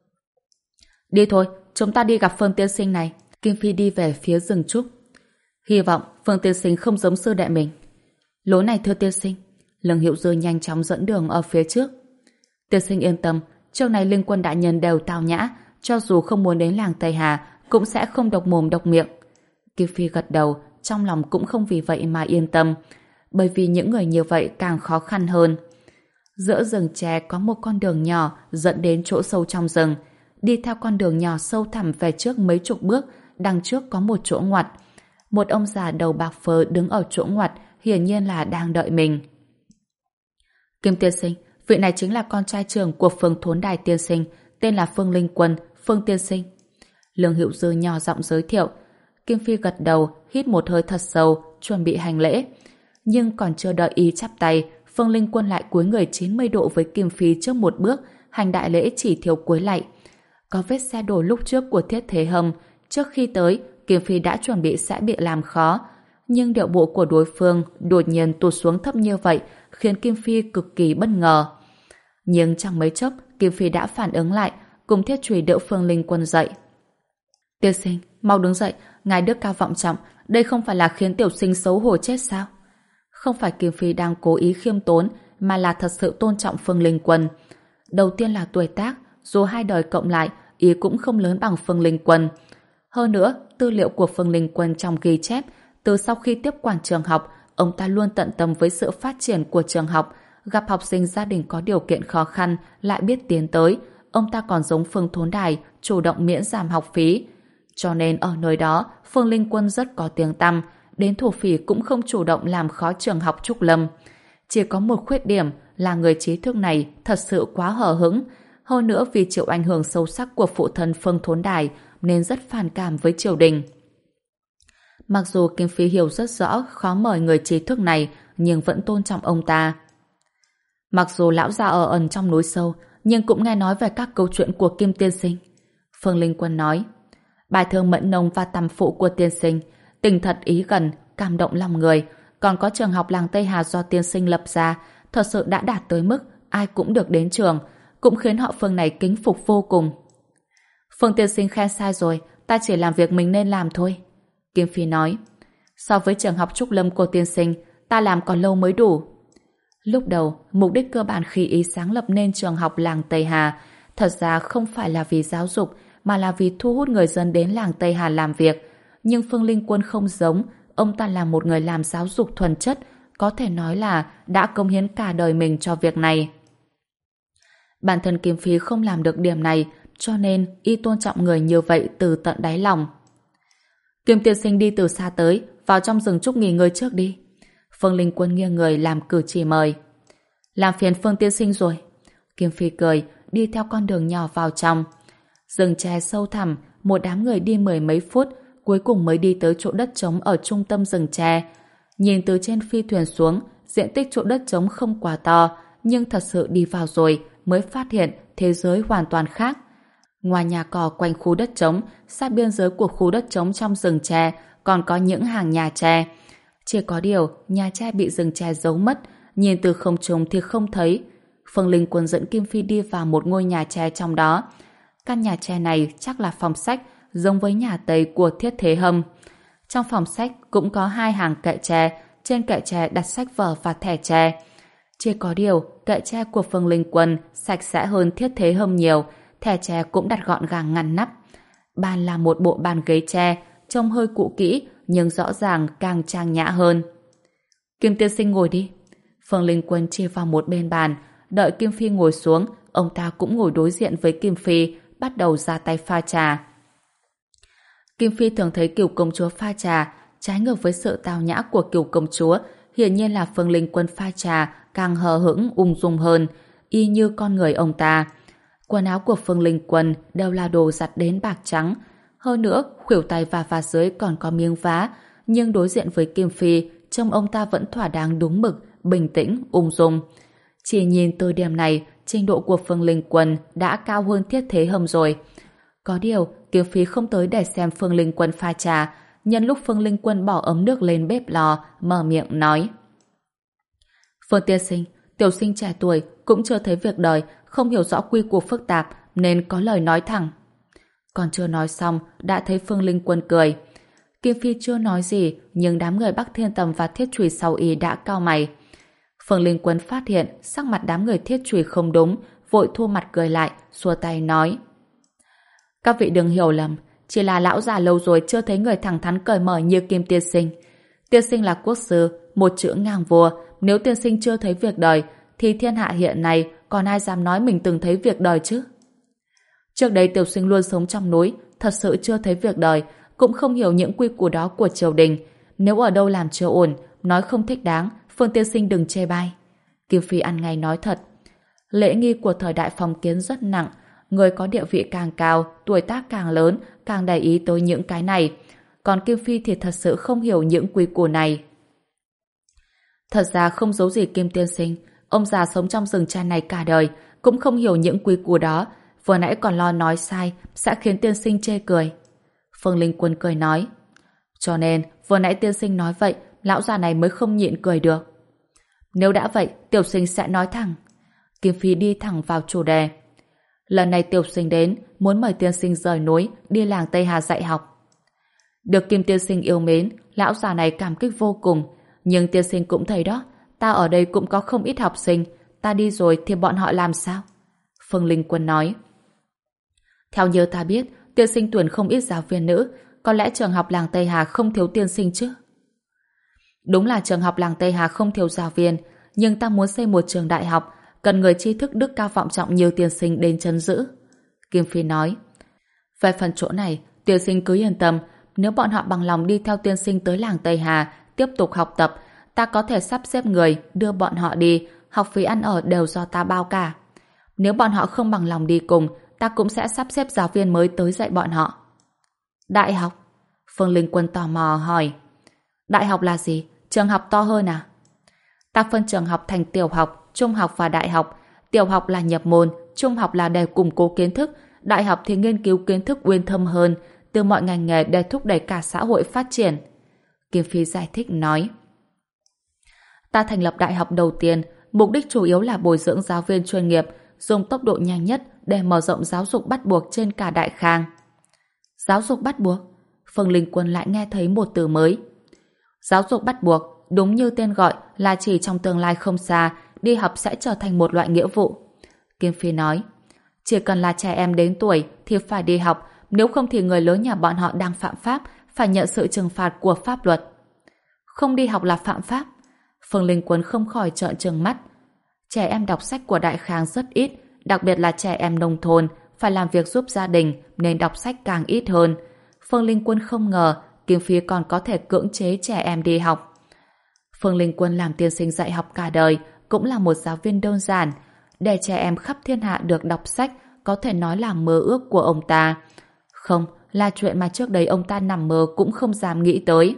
Speaker 1: Đi thôi, chúng ta đi gặp Phương tiên sinh này. Kim Phi đi về phía rừng trúc. Hy vọng Phương tiên sinh không giống sư đệ mình. Lối này thưa tiên sinh. Lương Hữu Dư nhanh chóng dẫn đường ở phía trước. Tiên sinh yên tâm, trước này Linh Quân đại nhân đều tao nhã, cho dù không muốn đến làng Tây Hà cũng sẽ không độc mồm độc miệng. Kim Phi gật đầu, trong lòng cũng không vì vậy mà yên tâm, bởi vì những người như vậy càng khó khăn hơn. Giữa rừng tre có một con đường nhỏ dẫn đến chỗ sâu trong rừng. Đi theo con đường nhỏ sâu thẳm về trước mấy chục bước, đằng trước có một chỗ ngoặt. Một ông già đầu bạc phơ đứng ở chỗ ngoặt, hiển nhiên là đang đợi mình. Kim tiên sinh, vị này chính là con trai trưởng của Phương Thốn Đài tiên sinh, tên là Phương Linh Quân, Phương tiên sinh. Lương Hữu Dư nhỏ giọng giới thiệu. Kim Phi gật đầu, hít một hơi thật sâu, chuẩn bị hành lễ. Nhưng còn chưa đợi y chắp tay, Phương Linh Quân lại cúi người chín mươi độ với Kim Phi trước một bước, hành đại lễ chỉ thiếu cúi lạy. Có vết xe đổ lúc trước của Thiết Thế Hâm, trước khi tới, Kim Phi đã chuẩn bị sẽ bị làm khó. Nhưng điệu bộ của đối phương đột nhiên tụt xuống thấp như vậy khiến Kim Phi cực kỳ bất ngờ. Nhưng chẳng mấy chốc, Kim Phi đã phản ứng lại, cùng Thiết Chùy đỡ Phương Linh Quân dậy. Tiên sinh, mau đứng dậy, ngài đức cao vọng trọng, đây không phải là khiến tiểu sinh xấu hổ chết sao? Không phải Kim Phi đang cố ý khiêm tốn, mà là thật sự tôn trọng Phương Linh Quân. Đầu tiên là tuổi tác, dù hai đời cộng lại, ý cũng không lớn bằng Phương Linh Quân. Hơn nữa, tư liệu của Phương Linh Quân trong ghi chép, từ sau khi tiếp quản trường học, ông ta luôn tận tâm với sự phát triển của trường học, gặp học sinh gia đình có điều kiện khó khăn lại biết tiến tới. Ông ta còn giống Phương Thốn Đài, chủ động miễn giảm học phí. Cho nên ở nơi đó, Phương Linh Quân rất có tiếng tăm, đến thổ phỉ cũng không chủ động làm khó trường học Trúc Lâm. Chỉ có một khuyết điểm là người trí thức này thật sự quá hờ hững. Hơn nữa vì chịu ảnh hưởng sâu sắc của phụ thân Phương Thốn Đài nên rất phản cảm với triều đình. Mặc dù Kim Phi hiểu rất rõ khó mời người trí thức này, nhưng vẫn tôn trọng ông ta. Mặc dù lão già ở ẩn trong núi sâu, nhưng cũng nghe nói về các câu chuyện của Kim tiên sinh. Phương Linh Quân nói, bài thơ Mẫn Nông và Tầm Phụ của tiên sinh, tình thật ý gần, cảm động lòng người. Còn có trường học làng Tây Hà do tiên sinh lập ra, thật sự đã đạt tới mức ai cũng được đến trường, cũng khiến họ Phương này kính phục vô cùng. Phương tiên sinh khen sai rồi, ta chỉ làm việc mình nên làm thôi. Kim Phi nói, so với trường học Trúc Lâm của tiên sinh, ta làm còn lâu mới đủ. Lúc đầu, mục đích cơ bản khi ý sáng lập nên trường học làng Tây Hà thật ra không phải là vì giáo dục, mà là vì thu hút người dân đến làng Tây Hà làm việc. Nhưng Phương Linh Quân không giống, ông ta là một người làm giáo dục thuần chất, có thể nói là đã cống hiến cả đời mình cho việc này. Bản thân Kim Phi không làm được điểm này, cho nên y tôn trọng người như vậy từ tận đáy lòng. Kim tiên sinh đi từ xa tới, vào trong rừng trúc nghỉ ngơi trước đi. Phương Linh Quân nghiêng người làm cử chỉ mời. Làm phiền Phương tiên sinh rồi. Kim Phi cười, đi theo con đường nhỏ vào trong. Rừng tre sâu thẳm, một đám người đi mười mấy phút, cuối cùng mới đi tới chỗ đất trống ở trung tâm rừng tre. Nhìn từ trên phi thuyền xuống, diện tích chỗ đất trống không quá to, nhưng thật sự đi vào rồi mới phát hiện thế giới hoàn toàn khác. Ngoài nhà cỏ quanh khu đất trống, sát biên giới của khu đất trống trong rừng tre còn có những hàng nhà tre. Chỉ có điều, nhà tre bị rừng tre giấu mất, nhìn từ không trung thì không thấy. Phương Linh Quân dẫn Kim Phi đi vào một ngôi nhà tre trong đó. Căn nhà tre này chắc là phòng sách, giống với nhà Tây của Thiết Thế Hâm. Trong phòng sách cũng có hai hàng kệ tre, trên kệ tre đặt sách vở và thẻ tre. Chỉ có điều, kệ tre của Phương Linh Quân sạch sẽ hơn Thiết Thế Hâm nhiều, thẻ tre cũng đặt gọn gàng ngăn nắp. Bàn là một bộ bàn ghế tre, trông hơi cũ kỹ, nhưng rõ ràng càng trang nhã hơn. Kim tiên sinh ngồi đi. Phương Linh Quân chia vào một bên bàn, đợi Kim Phi ngồi xuống, ông ta cũng ngồi đối diện với Kim Phi, bắt đầu ra tay pha trà. Kim Phi thường thấy Cửu công chúa pha trà, trái ngược với sự tao nhã của Cửu công chúa, hiển nhiên là Phương Linh Quân pha trà càng hờ hững ung dung hơn, y như con người ông ta. Quần áo của Phương Linh Quân đều là đồ giặt đến bạc trắng, hơn nữa khuỷu tay và vạt dưới còn có miếng vá, nhưng đối diện với Kim Phi, trông ông ta vẫn thỏa đáng đúng mực, bình tĩnh, ung dung. Chỉ nhìn từ điểm này, trình độ của Phương Linh Quân đã cao hơn Thiết Thế Hâm rồi. Có điều, Kim Phi không tới để xem Phương Linh Quân pha trà, nhân lúc Phương Linh Quân bỏ ấm nước lên bếp lò, mở miệng nói. Phương tiên sinh, tiểu sinh trẻ tuổi, cũng chưa thấy việc đời, không hiểu rõ quy củ phức tạp, nên có lời nói thẳng. Còn chưa nói xong, đã thấy Phương Linh Quân cười. Kim Phi chưa nói gì, nhưng đám người Bắc Thiên Tầm và Thiết Chùy sau y đã cau mày. Phương Linh Quân phát hiện sắc mặt đám người Thiết Chùy không đúng, vội thu mặt cười lại, xua tay nói. Các vị đừng hiểu lầm, chỉ là lão già lâu rồi chưa thấy người thẳng thắn cởi mở như Kim tiên sinh. Tiên sinh là quốc sư, một chữ ngang vua, nếu tiên sinh chưa thấy việc đời, thì thiên hạ hiện nay còn ai dám nói mình từng thấy việc đời chứ? Trước đây tiểu sinh luôn sống trong núi, thật sự chưa thấy việc đời, cũng không hiểu những quy củ đó của triều đình. Nếu ở đâu làm chưa ổn, nói không thích đáng, Phương tiên sinh đừng chê bai. Kim Phi ăn ngay nói thật. Lễ nghi của thời đại phong kiến rất nặng, người có địa vị càng cao, tuổi tác càng lớn, càng để ý tới những cái này. Còn Kim Phi thì thật sự không hiểu những quy củ này. Thật ra không giấu gì Kim tiên sinh, ông già sống trong rừng tre này cả đời, cũng không hiểu những quy củ đó, vừa nãy còn lo nói sai sẽ khiến tiên sinh chê cười. Phương Linh Quân cười nói, cho nên vừa nãy tiên sinh nói vậy, lão già này mới không nhịn cười được. Nếu đã vậy, tiểu sinh sẽ nói thẳng. Kim Phi đi thẳng vào chủ đề. Lần này tiểu sinh đến, muốn mời tiên sinh rời núi, đi làng Tây Hà dạy học. Được Kim tiên sinh yêu mến, lão già này cảm kích vô cùng. Nhưng tiên sinh cũng thấy đó, ta ở đây cũng có không ít học sinh, ta đi rồi thì bọn họ làm sao? Phương Linh Quân nói. Theo như ta biết, tiên sinh tuyển không ít giáo viên nữ, có lẽ trường học làng Tây Hà không thiếu tiên sinh chứ? Đúng là trường học làng Tây Hà không thiếu giáo viên, nhưng ta muốn xây một trường đại học, cần người tri thức đức cao vọng trọng như tiên sinh đến trấn giữ. Kim Phi nói. Về phần chỗ này, tiên sinh cứ yên tâm, nếu bọn họ bằng lòng đi theo tiên sinh tới làng Tây Hà, tiếp tục học tập, ta có thể sắp xếp người đưa bọn họ đi, học phí ăn ở đều do ta bao cả. Nếu bọn họ không bằng lòng đi cùng, ta cũng sẽ sắp xếp giáo viên mới tới dạy bọn họ. Đại học? Phương Linh Quân tò mò hỏi. Đại học là gì? Trường học to hơn à? Ta phân trường học thành tiểu học, trung học và đại học. Tiểu học là nhập môn, trung học là để củng cố kiến thức, đại học thì nghiên cứu kiến thức uyên thâm hơn, từ mọi ngành nghề để thúc đẩy cả xã hội phát triển. Kim Phi giải thích nói. Ta thành lập đại học đầu tiên, mục đích chủ yếu là bồi dưỡng giáo viên chuyên nghiệp, dùng tốc độ nhanh nhất để mở rộng giáo dục bắt buộc trên cả Đại Khang. Giáo dục bắt buộc? Phương Linh Quân lại nghe thấy một từ mới. Giáo dục bắt buộc, đúng như tên gọi, là chỉ trong tương lai không xa, đi học sẽ trở thành một loại nghĩa vụ. Kim Phi nói, chỉ cần là trẻ em đến tuổi thì phải đi học, nếu không thì người lớn nhà bọn họ đang phạm pháp, phải nhận sự trừng phạt của pháp luật. Không đi học là phạm pháp? Phương Linh Quân không khỏi trợn trừng mắt. Trẻ em đọc sách của Đại Khang rất ít, đặc biệt là trẻ em nông thôn, phải làm việc giúp gia đình nên đọc sách càng ít hơn. Phương Linh Quân không ngờ Kim Phi còn có thể cưỡng chế trẻ em đi học. Phương Linh Quân làm tiên sinh dạy học cả đời, cũng là một giáo viên đơn giản. Để trẻ em khắp thiên hạ được đọc sách có thể nói là mơ ước của ông ta. Không, là chuyện mà trước đây ông ta nằm mơ cũng không dám nghĩ tới.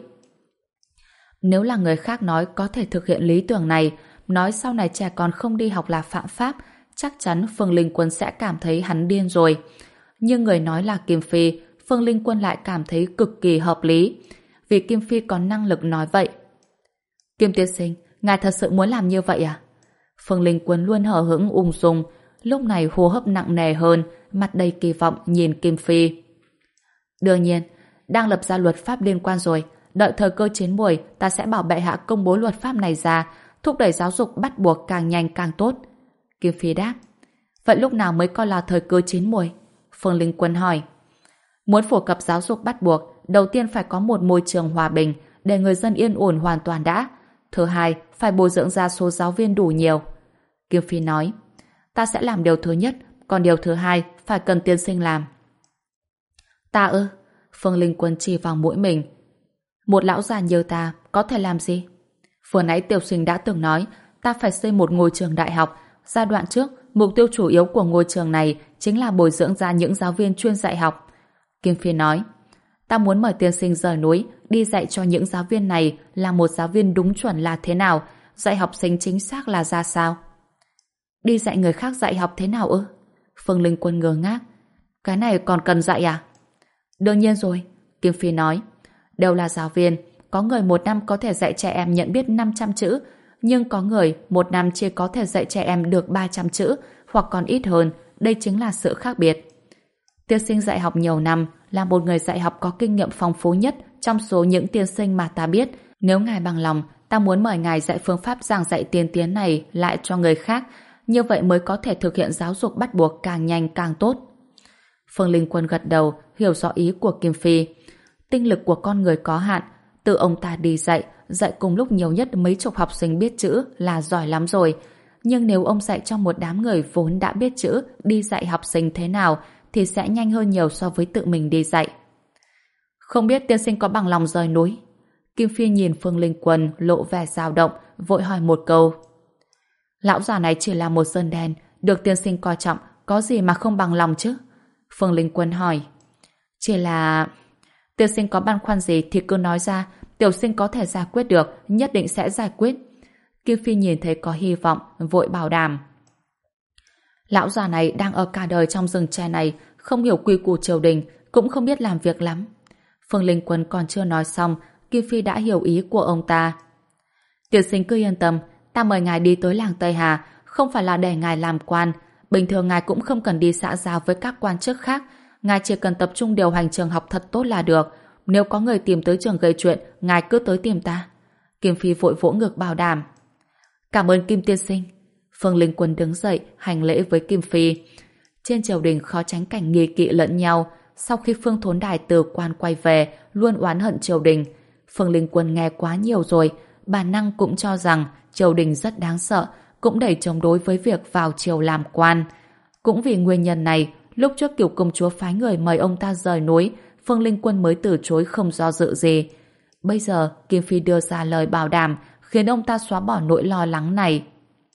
Speaker 1: Nếu là người khác nói có thể thực hiện lý tưởng này, nói sau này trẻ con không đi học là phạm pháp, chắc chắn Phương Linh Quân sẽ cảm thấy hắn điên rồi. Nhưng người nói là Kim Phi, Phương Linh Quân lại cảm thấy cực kỳ hợp lý, vì Kim Phi có năng lực nói vậy. Kim tiên sinh, ngài thật sự muốn làm như vậy à? Phương Linh Quân luôn hờ hững ung dung, lúc này hô hấp nặng nề hơn, mặt đầy kỳ vọng nhìn Kim Phi. Đương nhiên, đang lập ra luật pháp liên quan rồi, đợi thời cơ chín muồi, ta sẽ bảo bệ hạ công bố luật pháp này ra, thúc đẩy giáo dục bắt buộc càng nhanh càng tốt. Kim Phi đáp. Vậy lúc nào mới coi là thời cơ chín muồi? Phương Linh Quân hỏi. Muốn phổ cập giáo dục bắt buộc, đầu tiên phải có một môi trường hòa bình để người dân yên ổn hoàn toàn đã. Thứ hai, phải bồi dưỡng ra số giáo viên đủ nhiều. Kim Phi nói. Ta sẽ làm điều thứ nhất, còn điều thứ hai phải cần tiên sinh làm. Ta ư? Phương Linh Quân chỉ vào mũi mình. Một lão già như ta có thể làm gì? Vừa nãy tiểu sinh đã từng nói ta phải xây một ngôi trường đại học. Giai đoạn trước, mục tiêu chủ yếu của ngôi trường này chính là bồi dưỡng ra những giáo viên chuyên dạy học. Kim Phi nói, ta muốn mời tiên sinh rời núi đi dạy cho những giáo viên này là một giáo viên đúng chuẩn là thế nào, dạy học sinh chính xác là ra sao. Đi dạy người khác dạy học thế nào ư? Phương Linh Quân ngơ ngác. Cái này còn cần dạy à? Đương nhiên rồi, Kim Phi nói. Đều là giáo viên, có người một năm có thể dạy trẻ em nhận biết năm trăm chữ, nhưng có người một năm chỉ có thể dạy trẻ em được ba trăm chữ, hoặc còn ít hơn, đây chính là sự khác biệt. Tiên sinh dạy học nhiều năm, là một người dạy học có kinh nghiệm phong phú nhất trong số những tiên sinh mà ta biết. Nếu ngài bằng lòng, ta muốn mời ngài dạy phương pháp giảng dạy tiên tiến này lại cho người khác, như vậy mới có thể thực hiện giáo dục bắt buộc càng nhanh càng tốt. Phương Linh Quân gật đầu, hiểu rõ ý của Kim Phi. Tinh lực của con người có hạn, tự ông ta đi dạy, dạy cùng lúc nhiều nhất mấy chục học sinh biết chữ là giỏi lắm rồi. Nhưng nếu ông dạy cho một đám người vốn đã biết chữ đi dạy học sinh thế nào thì sẽ nhanh hơn nhiều so với tự mình đi dạy. Không biết tiên sinh có bằng lòng rời núi? Kim Phi nhìn Phương Linh Quân lộ vẻ dao động, vội hỏi một câu. Lão già này chỉ là một sơn đen, được tiên sinh coi trọng, có gì mà không bằng lòng chứ? Phương Linh Quân hỏi. Chỉ là... Tiên sinh có băn khoăn gì thì cứ nói ra, tiểu sinh có thể giải quyết được, nhất định sẽ giải quyết. Kim Phi nhìn thấy có hy vọng, vội bảo đảm. Lão già này đang ở cả đời trong rừng tre này, không hiểu quy củ triều đình, cũng không biết làm việc lắm. Phương Linh Quân còn chưa nói xong, Kim Phi đã hiểu ý của ông ta. Tiên sinh cứ yên tâm, ta mời ngài đi tới làng Tây Hà, không phải là để ngài làm quan. Bình thường ngài cũng không cần đi xã giao với các quan chức khác, ngài chỉ cần tập trung điều hành trường học thật tốt là được. Nếu có người tìm tới trường gây chuyện, ngài cứ tới tìm ta. Kim Phi vội vỗ ngực bảo đảm. Cảm ơn Kim tiên sinh. Phương Linh Quân đứng dậy hành lễ với Kim Phi. Trên triều đình khó tránh cảnh nghi kỵ lẫn nhau. Sau khi Phương Thốn Đài từ quan quay về, luôn oán hận triều đình. Phương Linh Quân nghe quá nhiều rồi, bản năng cũng cho rằng triều đình rất đáng sợ, cũng đẩy chống đối với việc vào triều làm quan. Cũng vì nguyên nhân này, lúc trước Kiều công chúa phái người mời ông ta rời núi, Phương Linh Quân mới từ chối không do dự gì. Bây giờ, Kim Phi đưa ra lời bảo đảm, khiến ông ta xóa bỏ nỗi lo lắng này.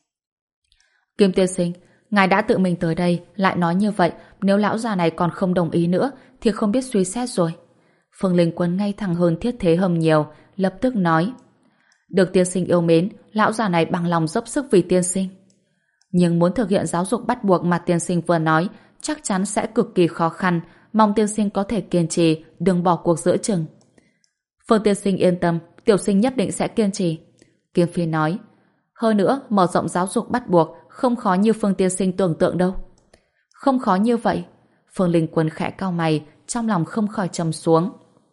Speaker 1: Kim tiên sinh, ngài đã tự mình tới đây, lại nói như vậy, nếu lão già này còn không đồng ý nữa, thì không biết suy xét rồi. Phương Linh Quân ngay thẳng hơn Thiết Thế Hâm nhiều, lập tức nói. Được tiên sinh yêu mến, lão già này bằng lòng dốc sức vì tiên sinh. Nhưng muốn thực hiện giáo dục bắt buộc mà tiên sinh vừa nói, chắc chắn sẽ cực kỳ khó khăn, mong tiên sinh có thể kiên trì, đừng bỏ cuộc giữa chừng. Phương tiên sinh yên tâm, tiểu sinh nhất định sẽ kiên trì. Kim Phi nói. Hơn nữa, mở rộng giáo dục bắt buộc không khó như Phương tiên sinh tưởng tượng đâu. Không khó như vậy. Phương Linh Quân khẽ cau mày, trong lòng không khỏi trầm xuống.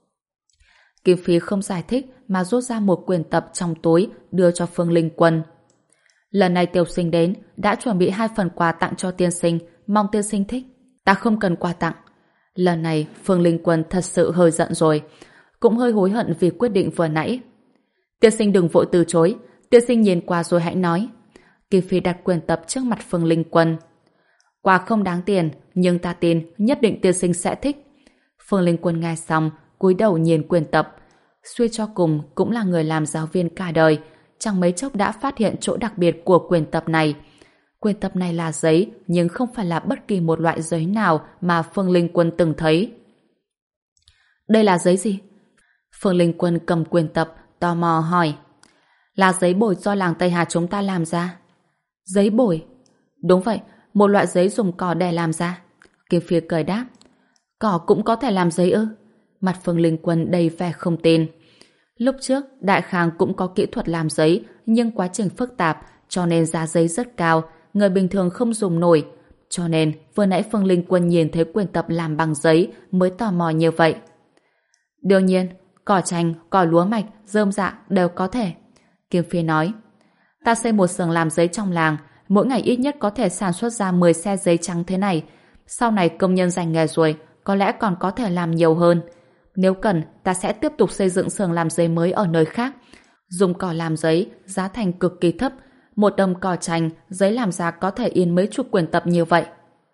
Speaker 1: Kim Phi không giải thích mà rút ra một quyển tập trong túi đưa cho Phương Linh Quân. Lần này tiểu sinh đến đã chuẩn bị hai phần quà tặng cho tiên sinh, mong tiên sinh thích. Ta không cần quà tặng. Lần này Phương Linh Quân thật sự hơi giận rồi, cũng hơi hối hận vì quyết định vừa nãy. Tiên sinh đừng vội từ chối, tiên sinh nhìn qua rồi hãy nói. Kim Phi đặt quyển tập trước mặt Phương Linh Quân. Quà không đáng tiền, nhưng ta tin nhất định tiên sinh sẽ thích. Phương Linh Quân nghe xong, cúi đầu nhìn quyển tập. Suy cho cùng cũng là người làm giáo viên cả đời, chẳng mấy chốc đã phát hiện chỗ đặc biệt của quyển tập này. Quyển tập này là giấy, nhưng không phải là bất kỳ một loại giấy nào mà Phương Linh Quân từng thấy. Đây là giấy gì? Phương Linh Quân cầm quyển tập, tò mò hỏi. Là giấy bồi do làng Tây Hà chúng ta làm ra. Giấy bồi? Đúng vậy, một loại giấy dùng cỏ để làm ra. Kim Phi cười đáp. Cỏ cũng có thể làm giấy ư? Mặt Phương Linh Quân đầy vẻ không tin. Lúc trước, Đại Khang cũng có kỹ thuật làm giấy, nhưng quá trình phức tạp, cho nên giá giấy rất cao, người bình thường không dùng nổi. Cho nên, vừa nãy Phương Linh Quân nhìn thấy quyển tập làm bằng giấy mới tò mò như vậy. Đương nhiên, cỏ chanh, cỏ lúa mạch, rơm rạ đều có thể. Kim Phi nói. Ta xây một xưởng làm giấy trong làng, mỗi ngày ít nhất có thể sản xuất ra mười xe giấy trắng thế này. Sau này công nhân giành nghề rồi, có lẽ còn có thể làm nhiều hơn. Nếu cần, ta sẽ tiếp tục xây dựng xưởng làm giấy mới ở nơi khác. Dùng cỏ làm giấy, giá thành cực kỳ thấp. Một đầm cỏ chanh, giấy làm ra có thể in mấy chục quyển tập như vậy.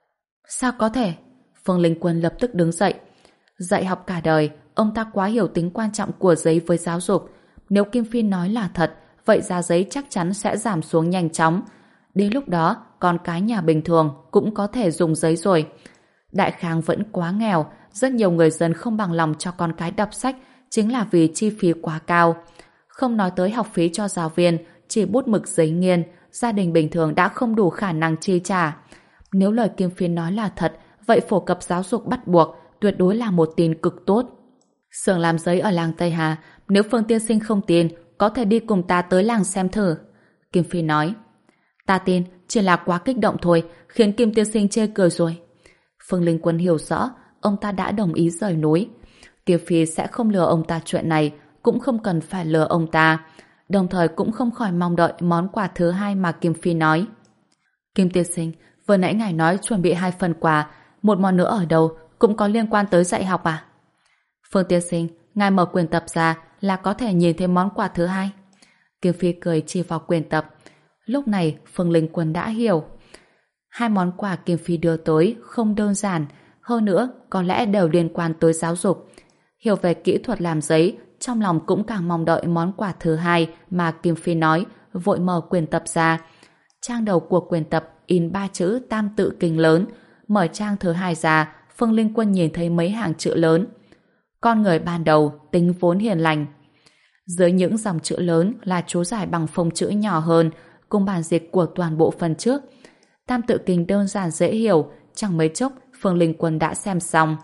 Speaker 1: Sao có thể? Phương Linh Quân lập tức đứng dậy. Dạy học cả đời, ông ta quá hiểu tính quan trọng của giấy với giáo dục. Nếu Kim Phi nói là thật, vậy giá giấy chắc chắn sẽ giảm xuống nhanh chóng. Đến lúc đó, con cái nhà bình thường cũng có thể dùng giấy rồi. Đại Khang vẫn quá nghèo, rất nhiều người dân không bằng lòng cho con cái đọc sách chính là vì chi phí quá cao. Không nói tới học phí cho giáo viên, chỉ bút mực giấy nghiên, gia đình bình thường đã không đủ khả năng chi trả. Nếu lời Kim Phi nói là thật, vậy phổ cập giáo dục bắt buộc tuyệt đối là một tin cực tốt. Xưởng làm giấy ở làng Tây Hà, nếu Phương tiên sinh không tin, có thể đi cùng ta tới làng xem thử. Kim Phi nói. Ta tin, chỉ là quá kích động thôi, khiến Kim tiên sinh chê cười rồi. Phương Linh Quân hiểu rõ, ông ta đã đồng ý rời núi. Kim Phi sẽ không lừa ông ta chuyện này, cũng không cần phải lừa ông ta. Đồng thời cũng không khỏi mong đợi món quà thứ hai mà Kim Phi nói. Kim tiên sinh, vừa nãy ngài nói chuẩn bị hai phần quà, một món nữa ở đâu, cũng có liên quan tới dạy học à? Phương tiên sinh, ngài mở quyển tập ra là có thể nhìn thấy món quà thứ hai. Kim Phi cười chỉ vào quyển tập. Lúc này Phương Linh Quân đã hiểu. Hai món quà Kim Phi đưa tới không đơn giản, hơn nữa có lẽ đều liên quan tới giáo dục. Hiểu về kỹ thuật làm giấy, trong lòng cũng càng mong đợi món quà thứ hai mà Kim Phi nói, vội mở quyển tập ra. Trang đầu của quyển tập in ba chữ Tam Tự Kinh lớn. Mở trang thứ hai ra, Phương Linh Quân nhìn thấy mấy hàng chữ lớn. Con người ban đầu tính vốn hiền lành. Dưới những dòng chữ lớn là chú giải bằng phông chữ nhỏ hơn, cùng bản dịch của toàn bộ phần trước. Tam tự kinh đơn giản dễ hiểu, chẳng mấy chốc Phương Linh Quân đã xem xong.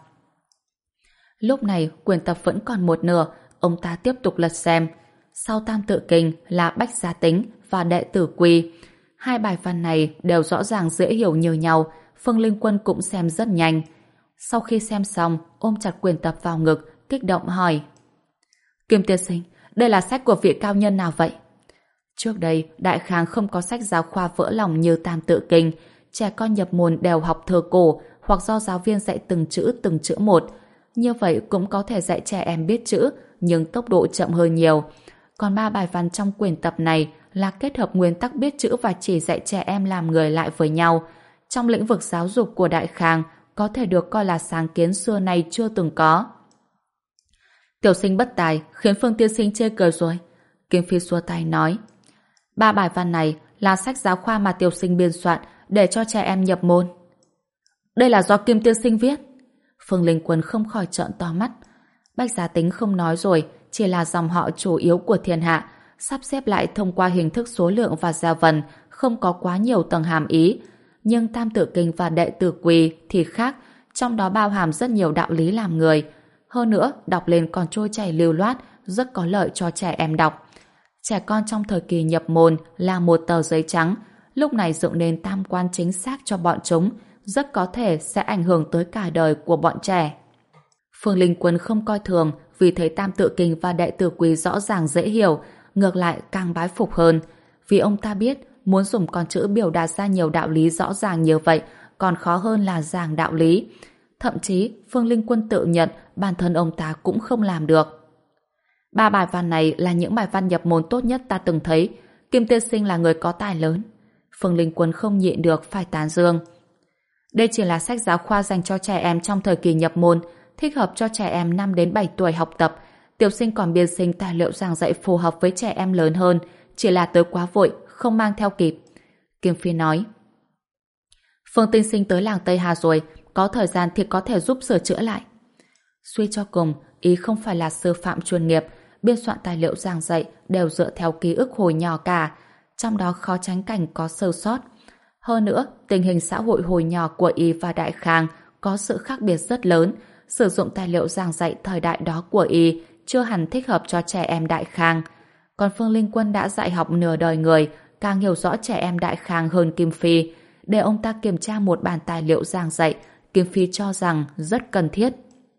Speaker 1: Lúc này quyển tập vẫn còn một nửa, ông ta tiếp tục lật xem. Sau tam tự kinh là Bách Gia Tính và Đệ Tử Quy. Hai bài văn này đều rõ ràng dễ hiểu như nhau, Phương Linh Quân cũng xem rất nhanh. Sau khi xem xong, ôm chặt quyển tập vào ngực, kích động hỏi. Kim tiên sinh, đây là sách của vị cao nhân nào vậy? Trước đây, Đại Khang không có sách giáo khoa vỡ lòng như Tam Tự Kinh. Trẻ con nhập môn đều học thơ cổ hoặc do giáo viên dạy từng chữ từng chữ một. Như vậy cũng có thể dạy trẻ em biết chữ, nhưng tốc độ chậm hơn nhiều. Còn ba bài văn trong quyển tập này là kết hợp nguyên tắc biết chữ và chỉ dạy trẻ em làm người lại với nhau. Trong lĩnh vực giáo dục của Đại Khang, có thể được coi là sáng kiến xưa nay chưa từng có. Tiểu sinh bất tài khiến Phương tiên sinh chê cười rồi. Kim Phi xua tay nói. Ba bài văn này là sách giáo khoa mà tiểu sinh biên soạn để cho trẻ em nhập môn. Đây là do Kim tiên sinh viết. Phương Linh Quân không khỏi trợn to mắt. Bách Gia Tính không nói rồi, chỉ là dòng họ chủ yếu của thiên hạ, sắp xếp lại thông qua hình thức số lượng và gieo vần, không có quá nhiều tầng hàm ý. Nhưng Tam Tự Kinh và Đệ Tử Quy thì khác, trong đó bao hàm rất nhiều đạo lý làm người. Hơn nữa, đọc lên còn trôi chảy lưu loát, rất có lợi cho trẻ em đọc. Trẻ con trong thời kỳ nhập môn là một tờ giấy trắng, lúc này dựng nên tam quan chính xác cho bọn chúng, rất có thể sẽ ảnh hưởng tới cả đời của bọn trẻ. Phương Linh Quân không coi thường vì thấy Tam Tự Kinh và Đệ Tử Quy rõ ràng dễ hiểu, ngược lại càng bái phục hơn. Vì ông ta biết muốn dùng con chữ biểu đạt ra nhiều đạo lý rõ ràng như vậy còn khó hơn là giảng đạo lý. Thậm chí Phương Linh Quân tự nhận bản thân ông ta cũng không làm được. Ba bài văn này là những bài văn nhập môn tốt nhất ta từng thấy. Kim tiên sinh là người có tài lớn. Phương Linh Quân không nhịn được phải tán dương. Đây chỉ là sách giáo khoa dành cho trẻ em trong thời kỳ nhập môn, thích hợp cho trẻ em năm đến bảy tuổi học tập. Tiểu sinh còn biên sinh tài liệu giảng dạy phù hợp với trẻ em lớn hơn, chỉ là tới quá vội, không mang theo kịp. Kim Phi nói. Phương tiên sinh tới làng Tây Hà rồi, có thời gian thì có thể giúp sửa chữa lại. Suy cho cùng, ý không phải là sư phạm chuyên nghiệp, biên soạn tài liệu giảng dạy đều dựa theo ký ức hồi nhỏ cả, trong đó khó tránh cảnh có sơ sót. Hơn nữa, tình hình xã hội hồi nhỏ của y và Đại Khang có sự khác biệt rất lớn, sử dụng tài liệu giảng dạy thời đại đó của y chưa hẳn thích hợp cho trẻ em Đại Khang. Còn Phương Linh Quân đã dạy học nửa đời người, càng hiểu rõ trẻ em Đại Khang hơn Kim Phi. Để ông ta kiểm tra một bản tài liệu giảng dạy, Kim Phi cho rằng rất cần thiết.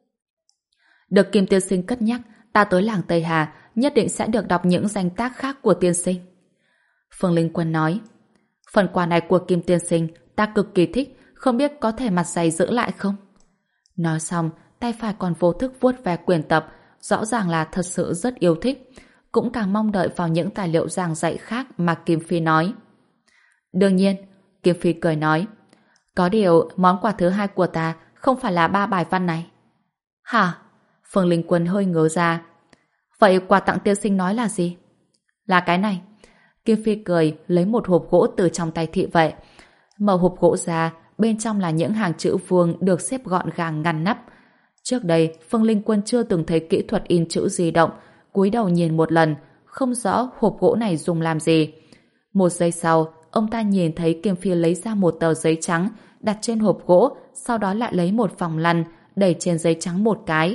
Speaker 1: Được Kim tiên sinh cất nhắc, ta tới làng Tây Hà nhất định sẽ được đọc những danh tác khác của tiên sinh. Phương Linh Quân nói. Phần quà này của Kim tiên sinh ta cực kỳ thích, không biết có thể mặt dày giữ lại không? Nói xong, tay phải còn vô thức vuốt ve quyển tập, rõ ràng là thật sự rất yêu thích, cũng càng mong đợi vào những tài liệu giảng dạy khác mà Kim Phi nói. Đương nhiên, Kim Phi cười nói. Có điều, món quà thứ hai của ta không phải là ba bài văn này. Hả? Phương Linh Quân hơi ngớ ra. Vậy quà tặng tiên sinh nói là gì? Là cái này. Kim Phi cười, lấy một hộp gỗ từ trong tay thị vệ. Mở hộp gỗ ra, bên trong là những hàng chữ vuông được xếp gọn gàng ngăn nắp. Trước đây, Phương Linh Quân chưa từng thấy kỹ thuật in chữ di động, cúi đầu nhìn một lần, không rõ hộp gỗ này dùng làm gì. Một giây sau, ông ta nhìn thấy Kim Phi lấy ra một tờ giấy trắng, đặt trên hộp gỗ, sau đó lại lấy một vòng lăn, đẩy trên giấy trắng một cái.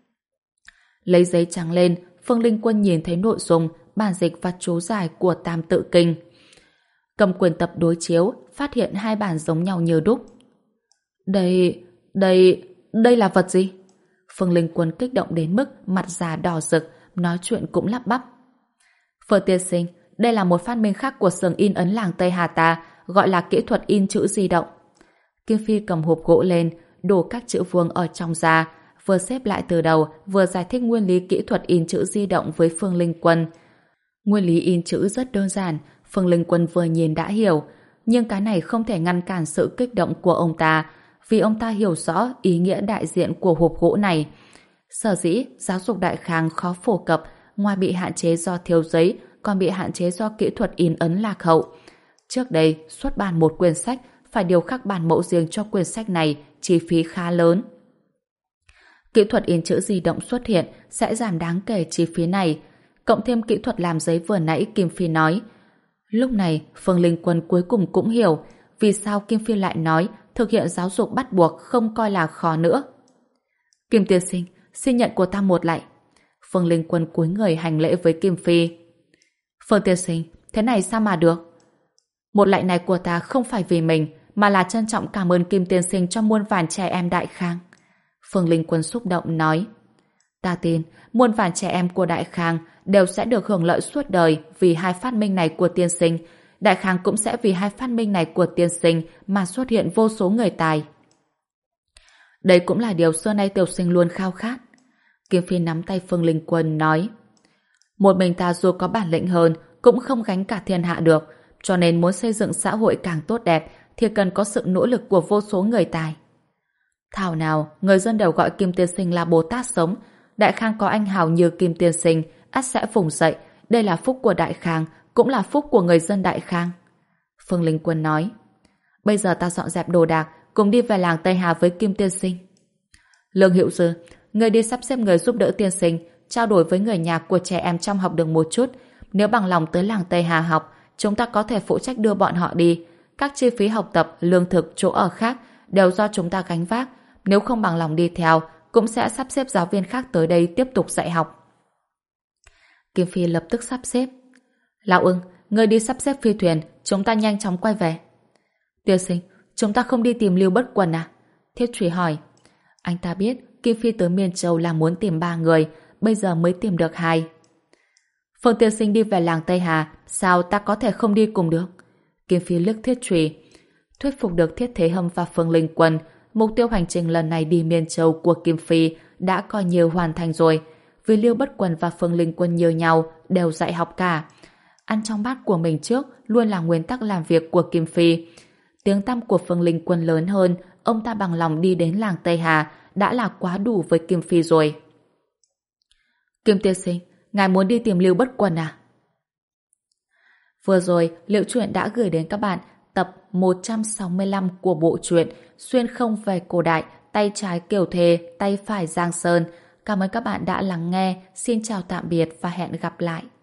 Speaker 1: Lấy giấy trắng lên, Phương Linh Quân nhìn thấy nội dung, bản dịch và chú giải của Tam Tự Kinh. Cầm quyển tập đối chiếu, phát hiện hai bản giống nhau như đúc. Đây, đây, đây là vật gì? Phương Linh Quân kích động đến mức mặt già đỏ rực, nói chuyện cũng lắp bắp. Phương tiên sinh, đây là một phát minh khác của xưởng in ấn làng Tây Hà ta, gọi là kỹ thuật in chữ di động. Kim Phi cầm hộp gỗ lên, đổ các chữ vuông ở trong ra, vừa xếp lại từ đầu, vừa giải thích nguyên lý kỹ thuật in chữ di động với Phương Linh Quân. Nguyên lý in chữ rất đơn giản, Phương Linh Quân vừa nhìn đã hiểu, nhưng cái này không thể ngăn cản sự kích động của ông ta, vì ông ta hiểu rõ ý nghĩa đại diện của hộp gỗ này. Sở dĩ giáo dục Đại Khang khó phổ cập, ngoài bị hạn chế do thiếu giấy, còn bị hạn chế do kỹ thuật in ấn lạc hậu. Trước đây, xuất bản một quyển sách phải điều khắc bản mẫu riêng cho quyển sách này, chi phí khá lớn. Kỹ thuật in chữ di động xuất hiện sẽ giảm đáng kể chi phí này. cộng thêm kỹ thuật làm giấy vừa nãy Kim Phi nói. Lúc này, Phương Linh Quân cuối cùng cũng hiểu vì sao Kim Phi lại nói thực hiện giáo dục bắt buộc không coi là khó nữa. Kim tiên sinh, xin nhận của ta một lạy. Phương Linh Quân cúi người hành lễ với Kim Phi. Phương tiên sinh, thế này sao mà được? Một lạy này của ta không phải vì mình, mà là trân trọng cảm ơn Kim tiên sinh cho muôn vàn trẻ em Đại Khang. Phương Linh Quân xúc động nói. Ta tin, muôn vàn trẻ em của Đại Khang đều sẽ được hưởng lợi suốt đời vì hai phát minh này của tiên sinh. Đại Khang cũng sẽ vì hai phát minh này của tiên sinh mà xuất hiện vô số người tài. Đây cũng là điều xưa nay tiểu sinh luôn khao khát. Kim Phi nắm tay Phương Linh Quân nói. Một mình ta dù có bản lĩnh hơn cũng không gánh cả thiên hạ được, cho nên muốn xây dựng xã hội càng tốt đẹp thì cần có sự nỗ lực của vô số người tài. Thảo nào, người dân đều gọi Kim tiên sinh là Bồ Tát sống. Đại Khang có anh hào như Kim tiên sinh, ắt sẽ vùng dậy. Đây là phúc của Đại Khang, cũng là phúc của người dân Đại Khang. Phương Linh Quân nói. Bây giờ ta dọn dẹp đồ đạc, cùng đi về làng Tây Hà với Kim tiên sinh. Lương Hữu Dư, người đi sắp xếp người giúp đỡ tiên sinh, trao đổi với người nhà của trẻ em trong học đường một chút. Nếu bằng lòng tới làng Tây Hà học, chúng ta có thể phụ trách đưa bọn họ đi. Các chi phí học tập, lương thực, chỗ ở khác đều do chúng ta gánh vác. Nếu không bằng lòng đi theo, cũng sẽ sắp xếp giáo viên khác tới đây tiếp tục dạy học. Kim Phi lập tức sắp xếp. Lão Ưng, người đi sắp xếp phi thuyền, chúng ta nhanh chóng quay về. Tiên sinh, chúng ta không đi tìm Lưu Bất Quần à? Thiết Trùy hỏi. Anh ta biết Kim Phi tới Miên Châu là muốn tìm ba người, bây giờ mới tìm được hai. Phương tiên sinh đi về làng Tây Hà, sao ta có thể không đi cùng được? Kim Phi liếc Thiết Trùy. Thuyết phục được Thiết Thế Hâm và Phương Linh Quân, mục tiêu hành trình lần này đi Miên Châu của Kim Phi đã coi như hoàn thành rồi. Vì Lưu Bất Quần và Phương Linh Quân như nhau đều dạy học cả. Ăn trong bát của mình trước luôn là nguyên tắc làm việc của Kim Phi. Tiếng tăm của Phương Linh Quân lớn hơn, ông ta bằng lòng đi đến làng Tây Hà đã là quá đủ với Kim Phi rồi. Kim tiên sinh, ngài muốn đi tìm Lưu Bất Quần à? Vừa rồi, Liệu Truyện đã gửi đến các bạn tập một trăm sáu mươi lăm của bộ truyện Xuyên không về cổ đại, tay trái Kiều Thề, tay phải Giang Sơn. Cảm ơn các bạn đã lắng nghe. Xin chào tạm biệt và hẹn gặp lại.